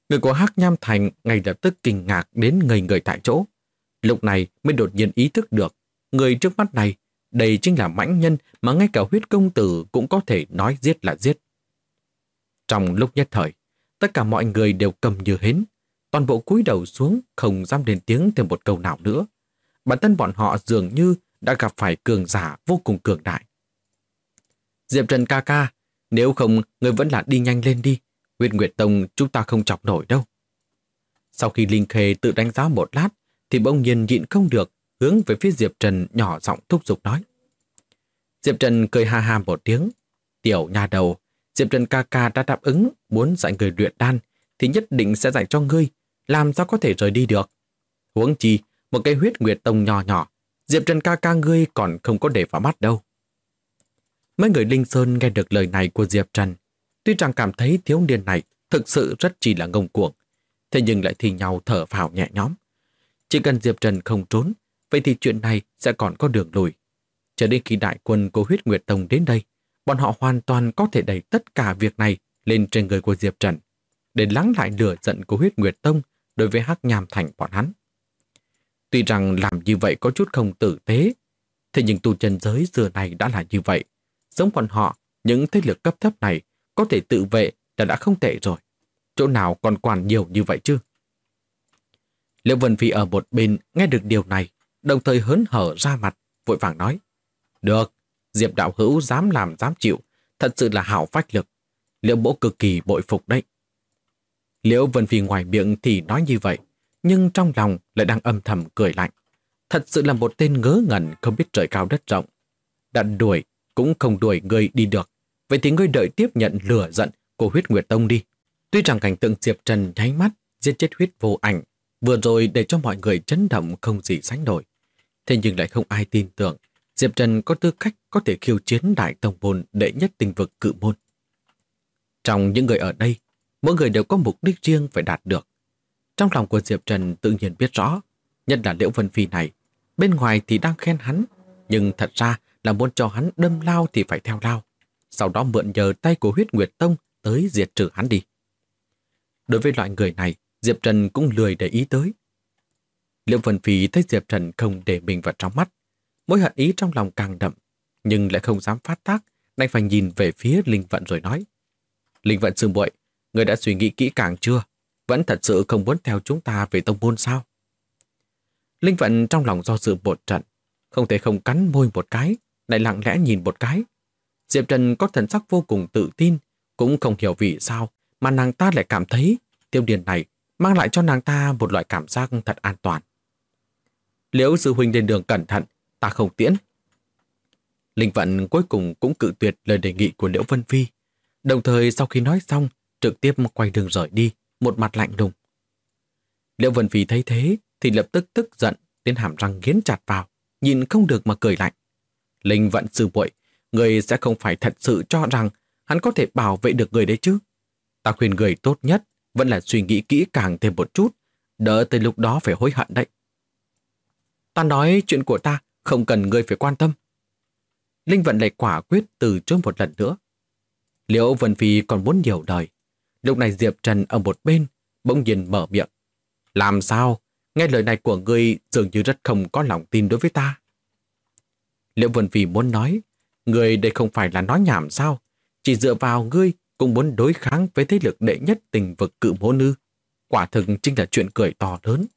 [SPEAKER 1] Người của Hắc Nham Thành ngay lập tức kinh ngạc đến ngây người tại chỗ. Lúc này mới đột nhiên ý thức được, người trước mắt này, đây chính là mãnh nhân mà ngay cả Huyết công tử cũng có thể nói giết là giết. Trong lúc nhất thời, tất cả mọi người đều cầm như hến, toàn bộ cúi đầu xuống không dám lên tiếng thêm một câu nào nữa. Bản thân bọn họ dường như đã gặp phải cường giả vô cùng cường đại. Diệp Trần ca ca, nếu không người vẫn là đi nhanh lên đi, Huyết Nguyệt Tông chúng ta không chọc nổi đâu. Sau khi Linh Khê tự đánh giá một lát, thì bỗng nhiên nhịn không được, hướng về phía Diệp Trần nhỏ giọng thúc giục nói. Diệp Trần cười ha ha một tiếng. Tiểu nhà đầu, Diệp Trần ca ca đã đáp ứng muốn dạy người luyện đan, thì nhất định sẽ dạy cho ngươi, làm sao có thể rời đi được. Huống chi, một cái Huyết Nguyệt Tông nhỏ nhỏ, Diệp Trần ca ca ngươi còn không có để vào mắt đâu. Mấy người Linh Sơn nghe được lời này của Diệp Trần, tuy rằng cảm thấy thiếu niên này thực sự rất chỉ là ngông cuồng, thế nhưng lại thì nhau thở phào nhẹ nhõm. Chỉ cần Diệp Trần không trốn, vậy thì chuyện này sẽ còn có đường lùi. Cho đến khi đại quân của Huyết Nguyệt Tông đến đây, bọn họ hoàn toàn có thể đẩy tất cả việc này lên trên người của Diệp Trần, để lắng lại lửa giận của Huyết Nguyệt Tông đối với Hắc Nham Thành bọn hắn. Tuy rằng làm như vậy có chút không tử tế, thế nhưng tu chân giới xưa này đã là như vậy. Giống bọn họ, những thế lực cấp thấp này có thể tự vệ đã không tệ rồi. Chỗ nào còn quản nhiều như vậy chứ? Liễu Vân Phi ở một bên nghe được điều này, đồng thời hớn hở ra mặt, vội vàng nói. Được, Diệp đạo hữu dám làm dám chịu, thật sự là hảo phách lực. Liễu mỗ cực kỳ bội phục đấy. Liễu Vân Phi ngoài miệng thì nói như vậy, nhưng trong lòng lại đang âm thầm cười lạnh. Thật sự là một tên ngớ ngẩn không biết trời cao đất rộng. Đã đuổi cũng không đuổi người đi được, vậy thì ngươi đợi tiếp nhận lửa giận của Huyết Nguyệt Tông đi. Tuy rằng cảnh tượng Diệp Trần nháy mắt giết chết Huyết Vô Ảnh vừa rồi để cho mọi người chấn động không gì sánh nổi, thế nhưng lại không ai tin tưởng Diệp Trần có tư cách có thể khiêu chiến đại tông môn đệ nhất tinh vực Cự Môn. Trong những người ở đây, mỗi người đều có mục đích riêng phải đạt được. Trong lòng của Diệp Trần tự nhiên biết rõ, nhất là Liễu Vân Phi này, bên ngoài thì đang khen hắn, nhưng thật ra là muốn cho hắn đâm lao thì phải theo lao, sau đó mượn nhờ tay của Huyết Nguyệt Tông tới diệt trừ hắn đi. Đối với loại người này, Diệp Trần cũng lười để ý tới. Liễu Vân Phi thấy Diệp Trần không để mình vào trong mắt, mối hận ý trong lòng càng đậm, nhưng lại không dám phát tác, đành phải nhìn về phía Linh Vận rồi nói. Linh Vận sư muội, người đã suy nghĩ kỹ càng chưa? Vẫn thật sự không muốn theo chúng ta về tông môn sao? Linh Vận trong lòng do dự một trận, không thể không cắn môi một cái, lại lặng lẽ nhìn một cái. Diệp Trần có thần sắc vô cùng tự tin, cũng không hiểu vì sao mà nàng ta lại cảm thấy Tiêu Điền này mang lại cho nàng ta một loại cảm giác thật an toàn. Liễu sư huynh lên đường cẩn thận, ta không tiễn. Linh Vận cuối cùng cũng cự tuyệt lời đề nghị của Liễu Vân Phi, đồng thời sau khi nói xong, trực tiếp quay đường rời đi, một mặt lạnh lùng. Liễu Vân Phi thấy thế thì lập tức tức giận đến hàm răng nghiến chặt vào, nhìn không được mà cười lạnh. Linh Vận sư muội, người sẽ không phải thật sự cho rằng hắn có thể bảo vệ được người đấy chứ? Ta khuyên người tốt nhất vẫn là suy nghĩ kỹ càng thêm một chút, đỡ tới lúc đó phải hối hận đấy. Ta nói chuyện của ta không cần ngươi phải quan tâm. Linh Vận lại quả quyết từ chối một lần nữa. Liễu Vân Phi còn muốn nhiều đời. Lúc này Diệp Trần ở một bên bỗng nhiên mở miệng. Làm sao? Nghe lời này của ngươi dường như rất không có lòng tin đối với ta. Liễu Vân Phi muốn nói, ngươi đây không phải là nói nhảm sao? Chỉ dựa vào ngươi cũng muốn đối kháng với thế lực đệ nhất tình vực Cự Môn ư? Quả thực chính là chuyện cười to lớn.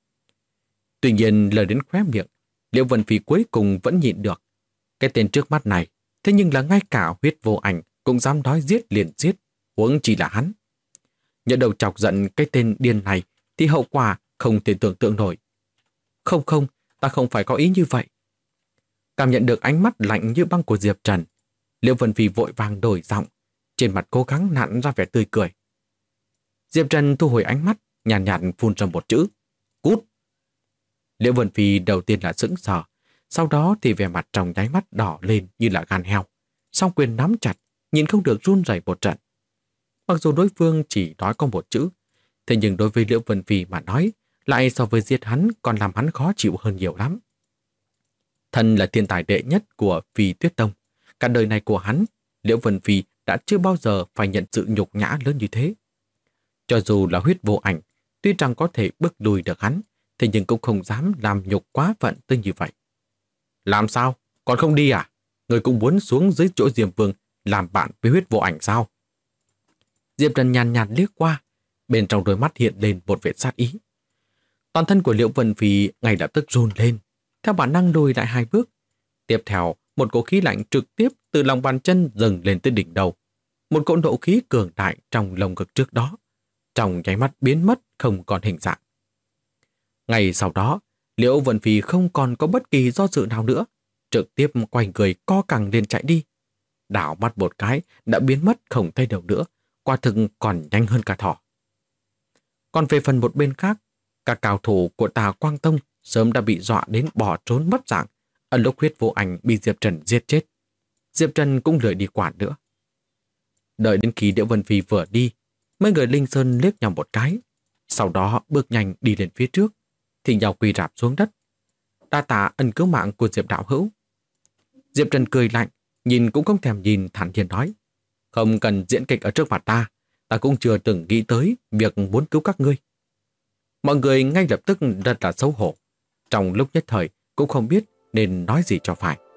[SPEAKER 1] Tuy nhiên lời đến khóe miệng, Liễu Vân Phi cuối cùng vẫn nhịn được. Cái tên trước mắt này, thế nhưng là ngay cả Huyết Vô Ảnh cũng dám nói giết liền giết, huống chỉ là hắn. Nhỡ đầu chọc giận cái tên điên này thì hậu quả không thể tưởng tượng nổi. Không không, ta không phải có ý như vậy. Cảm nhận được ánh mắt lạnh như băng của Diệp Trần, Liễu Vân Phi vội vàng đổi giọng, trên mặt cố gắng nặn ra vẻ tươi cười. Diệp Trần thu hồi ánh mắt, nhàn nhạt phun ra một chữ: cút. Liễu Vân Phi đầu tiên là sững sờ, sau đó thì vẻ mặt trong nháy mắt đỏ lên như là gan heo, song quyền nắm chặt, nhìn không được run rẩy một trận. Mặc dù đối phương chỉ nói có một chữ, thế nhưng đối với Liễu Vân Phi mà nói, lại so với giết hắn còn làm hắn khó chịu hơn nhiều lắm. Thân là thiên tài đệ nhất của Phi Tuyết Tông, cả đời này của hắn, Liễu Vân Phi đã chưa bao giờ phải nhận sự nhục nhã lớn như thế. Cho dù là huyết vô ảnh, tuy rằng có thể bước lùi được hắn, thế nhưng cũng không dám làm nhục quá phận tới như vậy. Làm sao? Còn không đi à? Người cũng muốn xuống dưới chỗ Diêm Vương làm bạn với huyết vô ảnh sao? Diệp Trần nhàn nhạt liếc qua, bên trong đôi mắt hiện lên một vẻ sát ý. Toàn thân của Liễu Vân Phi ngay lập tức run lên, theo bản năng lùi lại 2 bước. Tiếp theo, một cỗ khí lạnh trực tiếp từ lòng bàn chân dâng lên tới đỉnh đầu. Một cỗ nộ khí cường đại trong lồng ngực trước đó, trong nháy mắt biến mất không còn hình dạng. Ngay sau đó, Liễu Vân Phi không còn có bất kỳ do dự nào nữa, trực tiếp quay người co cẳng lên chạy đi. Đảo mắt một cái đã biến mất không thấy đâu nữa, quả thực còn nhanh hơn cả thỏ. Còn về phần một bên khác, các cao thủ của Tà Quang Tông sớm đã bị dọa đến bỏ trốn mất dạng, ở lúc huyết vô ảnh bị Diệp Trần giết chết. Diệp Trần cũng lười đi quản nữa. Đợi đến khi Liễu Vân Phi vừa đi, mấy người Linh Sơn liếc nhau một cái, sau đó bước nhanh đi lên phía trước, thì nhau quỳ rạp xuống đất. Đa tạ ân cứu mạng của Diệp đạo hữu. Diệp Trần cười lạnh, nhìn cũng không thèm nhìn, thản nhiên nói: không cần diễn kịch ở trước mặt ta cũng chưa từng nghĩ tới việc muốn cứu các ngươi. Mọi người ngay lập tức rất là xấu hổ, trong lúc nhất thời cũng không biết nên nói gì cho phải.